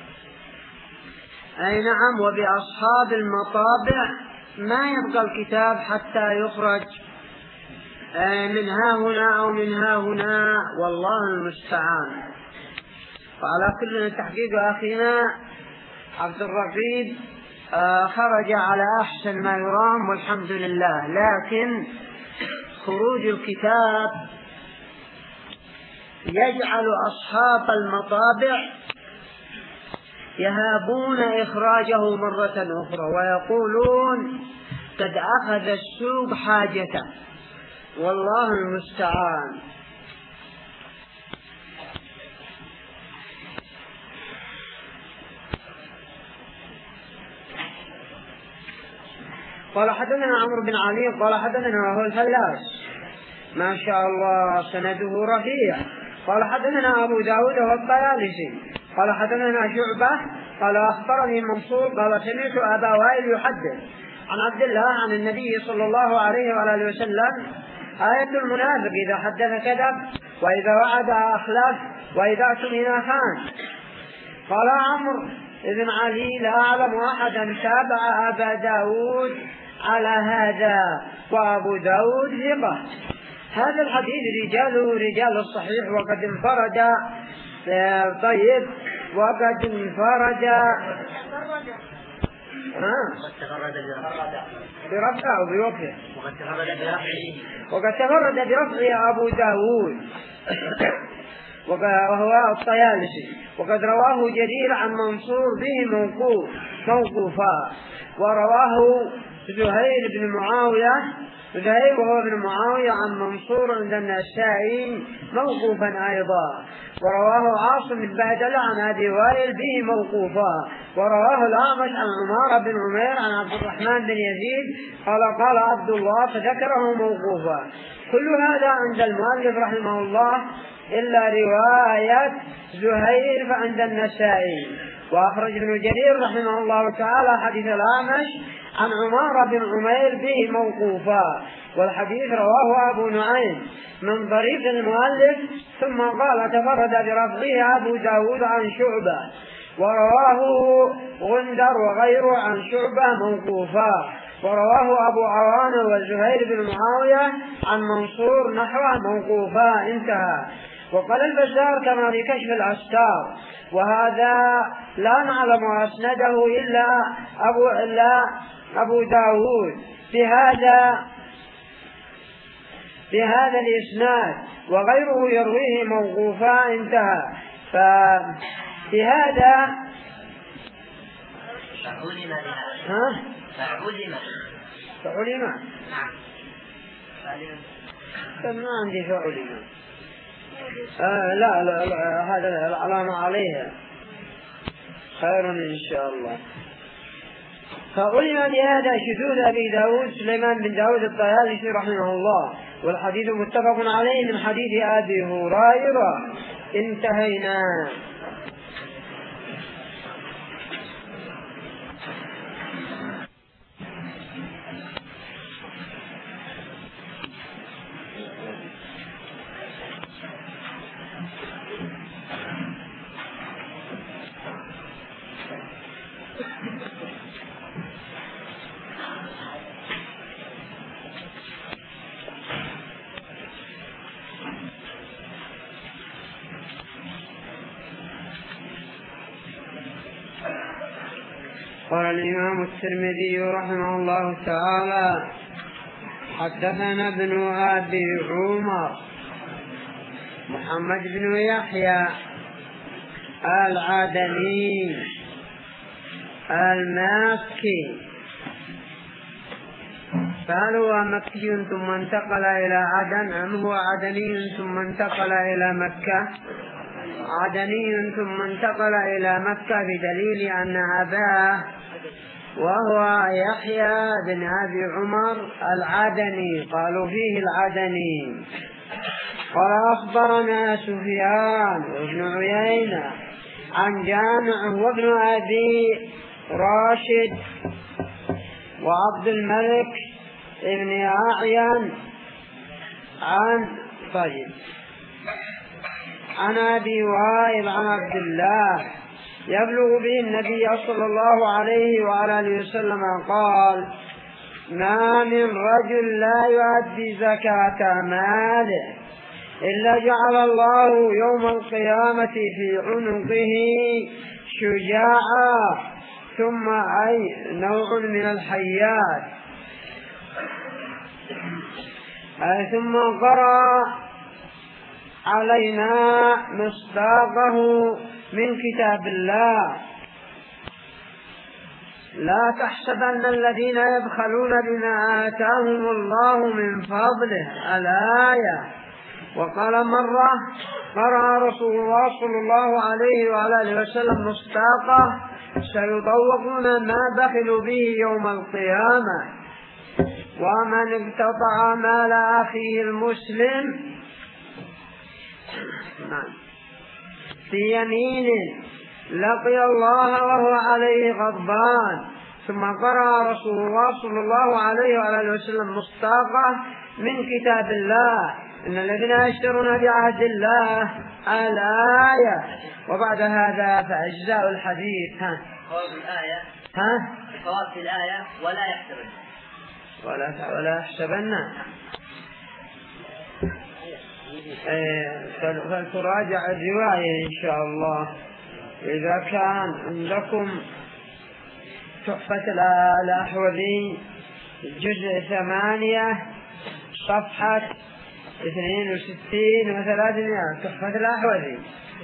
أي نعم، وبأصحاب المطابع، ما يبقى الكتاب حتى يخرج من ها هنا أو من ها هنا، والله المستعان. وعلى كل تحقيق أخينا عبد الرقيب خرج على أحسن ما يرام والحمد لله، لكن خروج الكتاب يجعل أصحاب المطابع يهابون إخراجه مرة أخرى ويقولون قد أخذ السوق حاجته، والله المستعان. قال حدثنا عمرو بن علي قال حدثنا هو الفلاس ما شاء الله سنده رفيع. قال حدثنا أبو داود والطيالسي قال حدثنا شعبة قال أخبرني منصور قال سمعت أبا وائل يحدث عن عبد الله عن النبي صلى الله عليه وآله وسلم: آية المنافق إذا حدث كذب، وإذا وعد أخلف، وإذا اؤتمن خان. قال عمرو بن علي: لا أعلم أحدا تابع أبا داود على هذا، وأبو داود ثقة. هذا الحديث رجاله رجال الصحيح، وقد انفرد برفعه أو بوقفه، وقد تفرد برفعه أبو داود وهو الطيالسي، وقد رواه جرير عن منصور به موقوفا، ورواه زهير وهو ابن معاوية عن منصور عند النسائي موقوفا أيضا، ورواه عاصم بن بهدلة عن أبي وائل به موقوفا، ورواه الأعمش عن عمار بن عمير عن عبد الرحمن بن يزيد قال عبد الله فذكره موقوفا. كل هذا عند المؤلف رحمه الله إلا رواية زهير فعند النسائي. وأخرج ابن جرير رحمه الله تعالى حديث الأعمش عن عمار بن عمير به موقوفا، والحديث رواه أبو نعيم من طريق المؤلف، ثم قال تفرد برفضه أبو داود عن شعبة، ورواه غندر وغيره عن شعبة موقوفا، ورواه أبو عوانة وزهير بن معاوية عن منصور نحوه موقوفا. انتهى. وقال البزار كما في كشف الأستار: وهذا لا نعلم أسنده إلا أبو داود بهذا الإسناد، وغيره يرويه موقوفا. انتهى. فبهذا فعلم ما عندي فعلم. لا هذا العلامة عليها خير إن شاء الله. فعلم بهذا شذوذ أبي داود سليمان بن داود الطيالسي رحمه الله، والحديث متفق عليه من حديث أبي هريرة. انتهينا. قال الإمام الترمذي رحمه الله تعالى: حدثنا ابن أبي عمر محمد بن يحيى العدني المكي، فهل هو مكي ثم انتقل إلى عدن أم هو عدني ثم انتقل إلى مكة؟ عدني ثم انتقل إلى مكة، بدليل أن أباه وهو يحيى بن أبي عمر العدني قالوا فيه العدني. قال أخبرنا سفيان وابن عيينة عن جامع وابن أبي راشد وعبد الملك ابن أعين عن أبي وائل عن عبد الله يبلغ به النبي صلى الله عليه وآله وسلم قال: ما من رجل لا يؤدي زكاة ماله إلا جعل الله يوم القيامة في عنقه شجاعا، ثم أي نوع من الحيات. ثم قرأ علينا مصداقه من كتاب الله: لا تحسبن الذين يبخلون بما آتاهم الله من فضله الآية. وقال مرة قرأ رسول الله صلى الله عليه وآله وسلم مصداقه: سيطوقون ما بخلوا به يوم القيامة، ومن اقتطع مال أخيه المسلم في يمين لقي الله وهو عليه غضبان. ثم قرأ رسول الله صلى الله عليه وآله وسلم مصداقه من كتاب الله: إن الذين يشترون بعهد الله الآية. وبعد هذا فأجزاء الحديث. الصواب في الآية ولا يحسبن ولا يحسبن. فلتراجع الرواية إن شاء الله. إذا كان عندكم تحفة الأحوذي جزء 8 صفحة 62 و300 تحفة الأحوذي.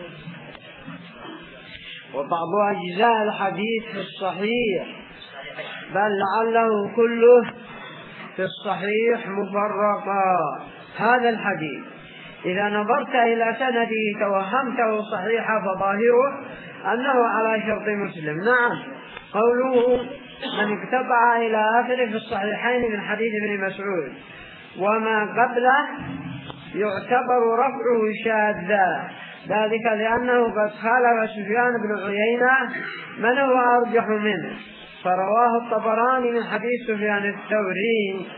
وبعض أجزاء الحديث في الصحيح، بل لعله كله في الصحيح مفرقا. هذا الحديث إذا نظرت إلى سنده توهمته صحيحا فظاهره أنه على شرط مسلم. نعم، قوله من اقتطع إلى آخره في الصحيحين من حديث ابن مسعود وما قبله يعتبر رفعه شاذا، ذلك لأنه قد خالف سفيان بن عيينة من هو أرجح منه، فرواه الطبراني من حديث سفيان الثوري.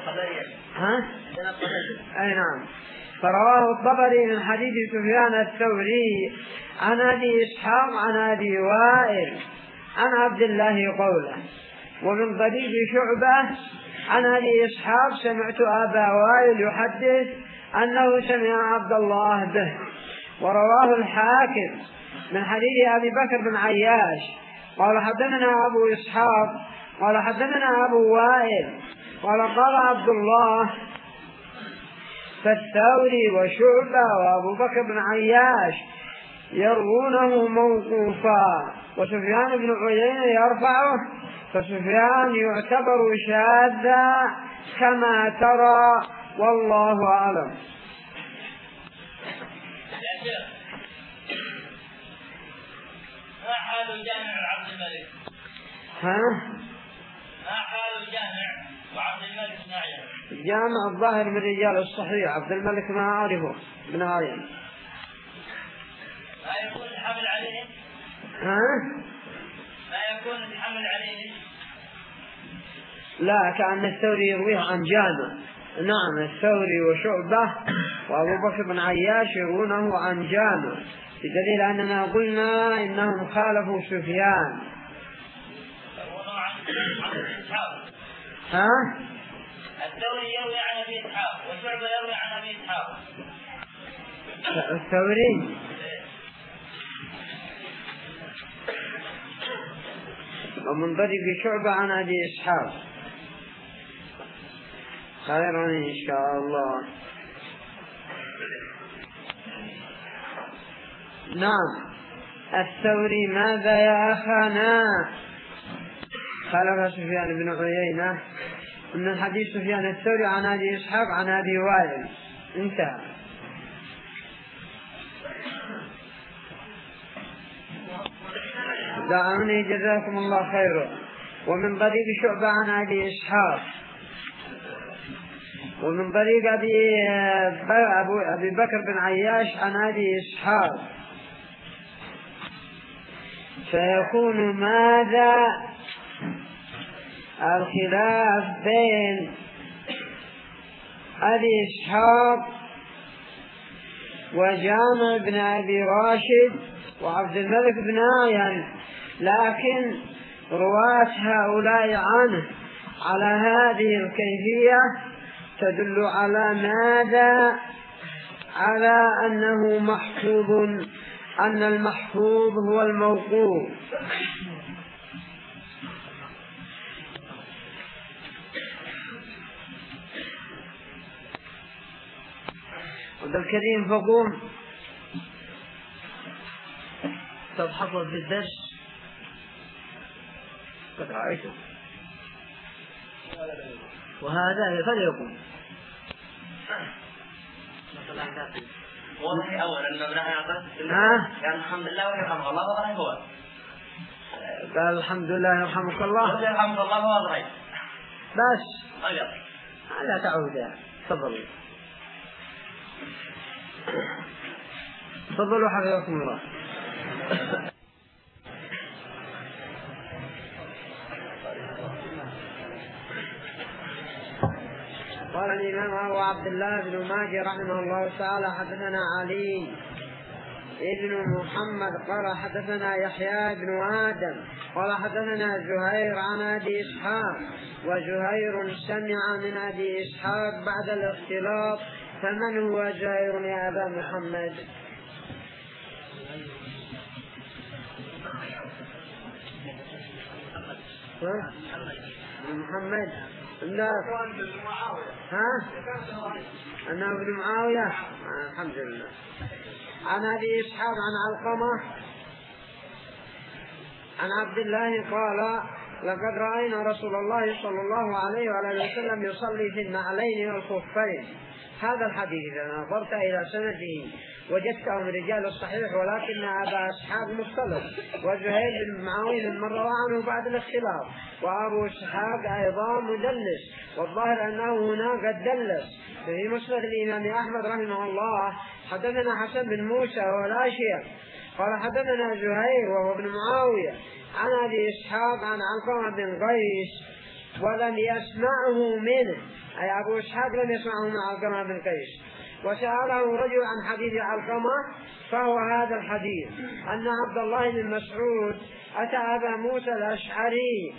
أي نعم، فرواه الطبري من حديث سفيان الثوري عن أبي إسحاق عن أبي وائل عن عبد الله قوله. ومن طريق شعبة عن أبي إسحاق سمعت أبا وائل يحدث أنه سمع عبد الله به. ورواه الحاكم من حديث أبي بكر بن عياش قال حدثنا أبو إسحاق قال حدثنا أبو وائل قال عبد الله. فالثوري وشعبة وأبو بكر بن عياش يروونه موقوفا، وسفيان بن عيينة يرفعه، فسفيان يعتبر شاذا كما ترى، والله أعلم. ما حال الجامع وعبد الملك؟ ما حال الجامع وعبد الملك بن عيينة؟ جامع الظاهر من رجال الصحيح، عبد الملك ما أعرفه بن عيينة. ما يكون الحمل عليه؟ ما يكون الحمل عليه؟ لا، كأن الثوري يرويه عن جامع. نعم، الثوري وشعبة وأبو بكر بن عياش يروونه عن جامع، بدليل أننا قلنا إنهم خالفوا سفيان. الثوري يروي عن أبي إسحاق وشعبة يروي عن أبي إسحاق. الثوري ومن طريق شعبة عن أبي إسحاق. خيرا إن شاء الله. نعم، الثوري ماذا يا أخانا؟ خلف سفيان بن عيينة من حديث سفيان الثوري عن أبي إسحاق عن أبي وائل. انتهى. دعوني جزاكم الله خيرا. ومن طريق شعبة عن أبي إسحاق ومن طريق أبي بكر بن عياش عن أبي إسحاق، فيكون ماذا؟ الخلاف بين أبي إسحاق وجامع بن أبي راشد وعبد الملك بن عيينة، لكن رواة هؤلاء عنه على هذه الكيفية تدل على ماذا؟ على أنه محفوظ، أن المحفوظ هو الموقوف. عبد الكريم فقوم تضحفظ في الدرس. قد رأيته وهذا فليكن والله أول المبنى يعني الحمد لله ويرحمه الله وضعي هو قال الحمد لله يرحمك الله يرحمك الله وضعي بس أجل لا تعود. تفضلوا تفضلوا حفظكم الله. هو عبد الله بن ماجه رحمه الله تعالى حدثنا علي ابن محمد قال حدثنا يحيى بن آدم قال حدثنا زهير عن أبي إسحاق وزهير سمع من أبي إسحاق بعد الاختلاط فمن هو زهير يا أبا محمد؟ محمد لا ها أنا ابن معاوية الحمد لله. عن أبي إسحاق عن علقمة عن عبد الله قال لقد رأينا رسول الله صلى الله عليه وآله وسلم يصلي في النعلين والخفين. هذا الحديث إذا نظرت إلى سنده وجدته من رجال الصحيح ولكن أبا إسحاق مختلط وزهير بن معاوية من روى عنه بعد الاختلاط وأبو إسحاق أيضا مدلس والظاهر أنه هنا قد دلس. في مسند الإمام أحمد رحمه الله حدثنا حسن بن موسى والأشياء قال حدثنا زهير وهو ابن معاوية عن أبي إسحاق عن علقمة بن قيس ولم يسمعه منه أي أبو إسحاق لم يسمعه من علقمة بن قيس. وسأله رجل عن حديث علقمة فهو هذا الحديث أن عبد الله بن مسعود أتى أبا موسى الأشعري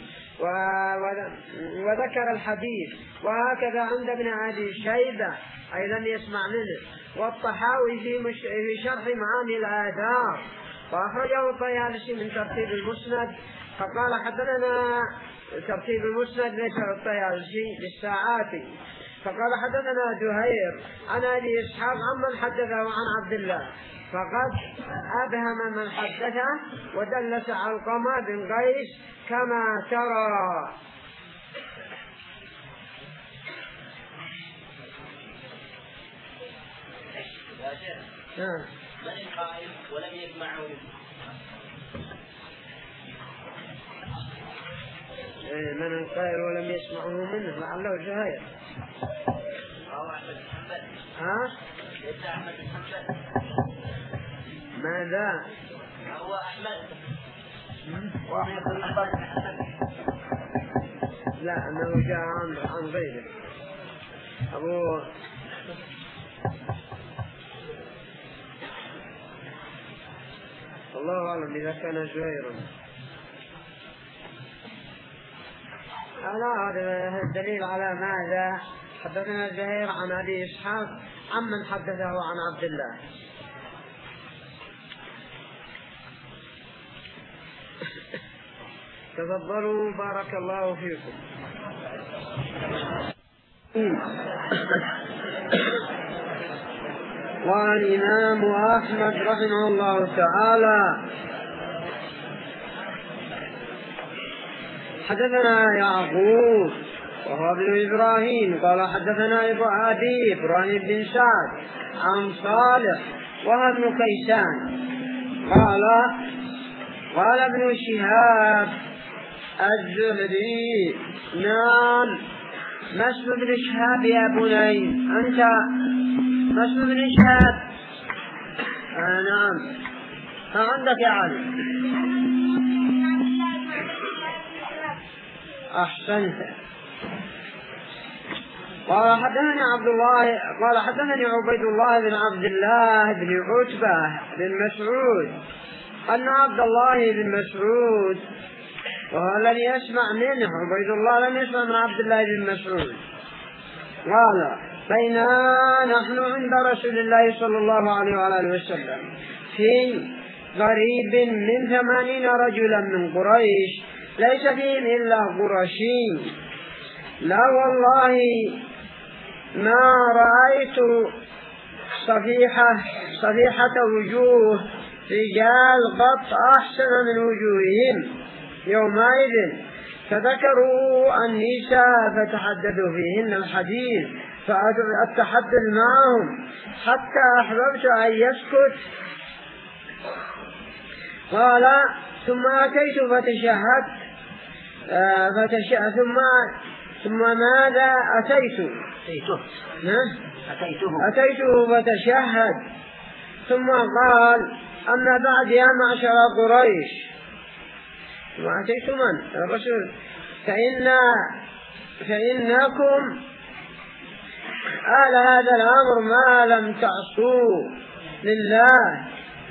وذكر الحديث وهكذا عند ابن أبي شيبة أي لم يسمع منه والطحاوي في شرح معاني الآثار وأخرجه الطيالسي من ترتيب المسند فقال حدثنا ترتيب المسند ليس الطيالسي للساعات فقال حدثنا زهير عن أبي إسحاق عمن حدثه عن عبد الله فقد أبهم من حدثه ودلس علقمة بن قيس كما ترى. من القائل ولم يسمعه من القائل ولم يسمعه منه لعله زهير هو أحمد بن حنبل. ها؟ ليس أحمد بن حنبل. ماذا؟ هو أحمد. وأحمد بن حنبل. لا أنه جاء عن غيره. أبو الله أعلم إذا كان زهيرا. هذا الدليل على ماذا؟ حدثنا زهير عن أبي إسحاق عمن حدثه عن عبد الله. تفضلوا بارك الله فيكم. والإمام أحمد رحمه الله تعالى حدثنا يعقوب وهو ابن إبراهيم قال حدثنا أبي إبراهيم بن سعد عن صالح وهو ابن كيسان قال ابن شهاب الزهري نعم ما اسم ابن شهاب يا بني أنت ما اسم ابن شهاب نعم ها عندك يا علي أحسنت. قال حدثني عبد الله قال حدثني عبيد الله بن عبد الله بن عتبة بن مسعود أن عبد الله بن مسعود وهو الذي يسمع منه عبيد الله لم يسمع من عبد الله بن مسعود قال بينا نحن عند رسول الله صلى الله عليه وآله وسلم في قريب من 80 رجلا من قريش ليس فيهم إلا قرشي لا والله ما رأيت صفيحة وجوه رجال قط أحسن من وجوههم يومئذ فذكروا النساء فتحدثوا فيهن الحديث فأتحدث معهم حتى أحببت أن يسكت. قال ثم أتيت فتشهدت ثم ماذا أتيته فتشهد ثم قال أما بعد يا معشر قريش ما أتيت من الرسول فإنكم أهل هذا الأمر ما لم تعصوا لله،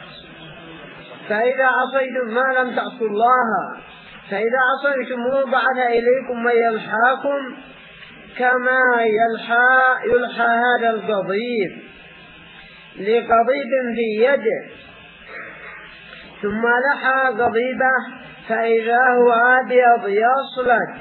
فإذا عصيتم ما لم تعصوا الله، فإذا عصيتم بعث إليكم من يلحاكم كما يلحى هذا القضيب لقضيب في يده، ثم لحى قضيبه فإذا هو أبيض يصلك.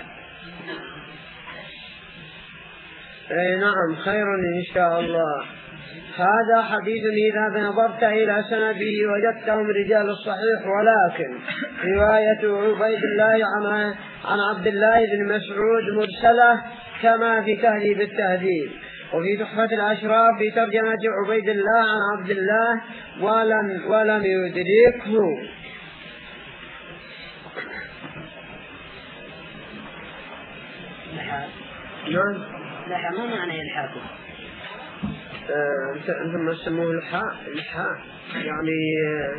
أي نعم، خير إن شاء الله. هذا حديث إذا نظرت إلى سنده وجدتهم رجال الصحيح، ولكن رواية عبيد الله عن عبد الله بن مسعود مرسلة كما في تهذيب التهذيب، وفي تحفة الأشراف في ترجمة عبيد الله عن عبد الله ولم يدركه. لحى ما معنى يلحاكم؟ أنتم يسموه الحاء يعني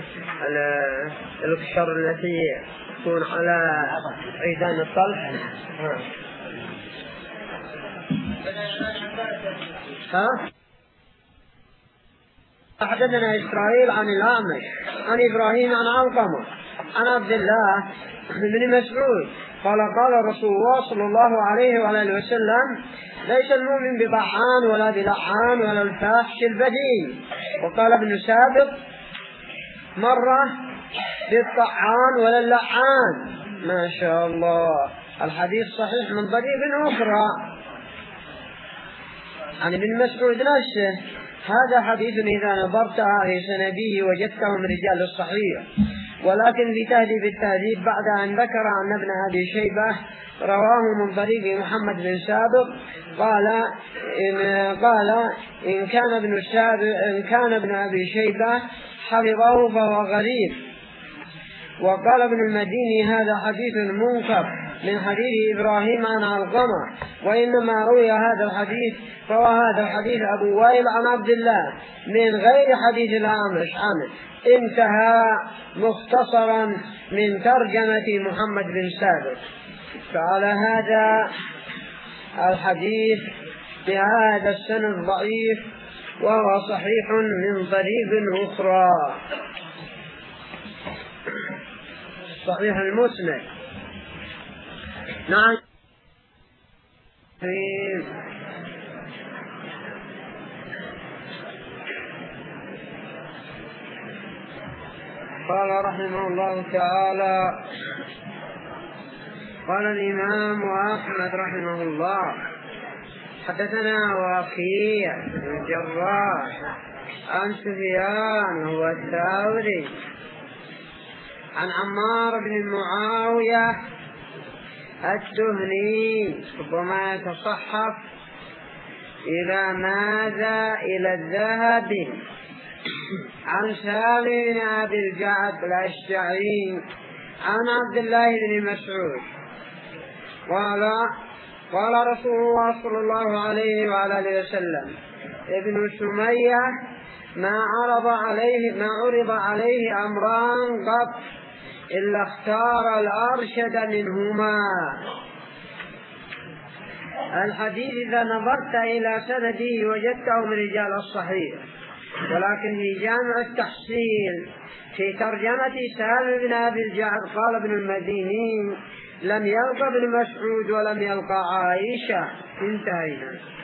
القشر التي تكون على عيدان الطلح. حدثنا إسرائيل عن الأعمش عن إبراهيم عن علقمة عن عبد الله بن مسعود قال قال رسول الله صلى الله عليه وآله وسلم: ليس المؤمن بطعان ولا بلعان ولا الفاحش البذيء. وقال ابن سابق: مرة بالطعان ولا اللعان. ما شاء الله، الحديث صحيح من طريق أخرى عن ابن مسعود نفسه. هذا حديث إذا نظرت في سنده وجدتهم رجال الصحيح، ولكن في تهذيب التهذيب بعد أن ذكر عن ابن أبي شيبة رواه من طريق محمد بن سابق قال إن كان ابن أبي شيبة حفظه فهو غريب. وقال ابن المديني: هذا حديث منكر من حديث إبراهيم عن علقمة، وإنما روي هذا الحديث فهو هذا الحديث أبو وائل عن عبد الله من غير حديث الأعمش عنه. انتهى مختصرا من ترجمة محمد بن سابق. فعلى هذا الحديث بهذا السند ضعيف، وهو صحيح من طريق أخرى، صحيح المسند. نعم. قال رحمه الله تعالى: قال الإمام أحمد رحمه الله: حدثنا وكيع بن الجراح عن سفيان هو الثوري عن عمار بن معاوية الدهني، ربما يتصحف إلى ماذا؟ إلى الذهب، عن سالم بن أبي الجعد الأشجعي عن عبد الله بن مسعود قال رسول الله صلى الله عليه وآله وسلم: ابن سمية ما عرض عليه أمران قط إلا اختار الأرشد منهما. الحديث إذا نظرت إلى سنده وجدته من رجال الصحيح، ولكن في جامع التحصيل في ترجمة سالم بن أبي الجعد قال ابن المديني: لم يلقى ابن مسعود ولم يلقى عائشة. انتهينا.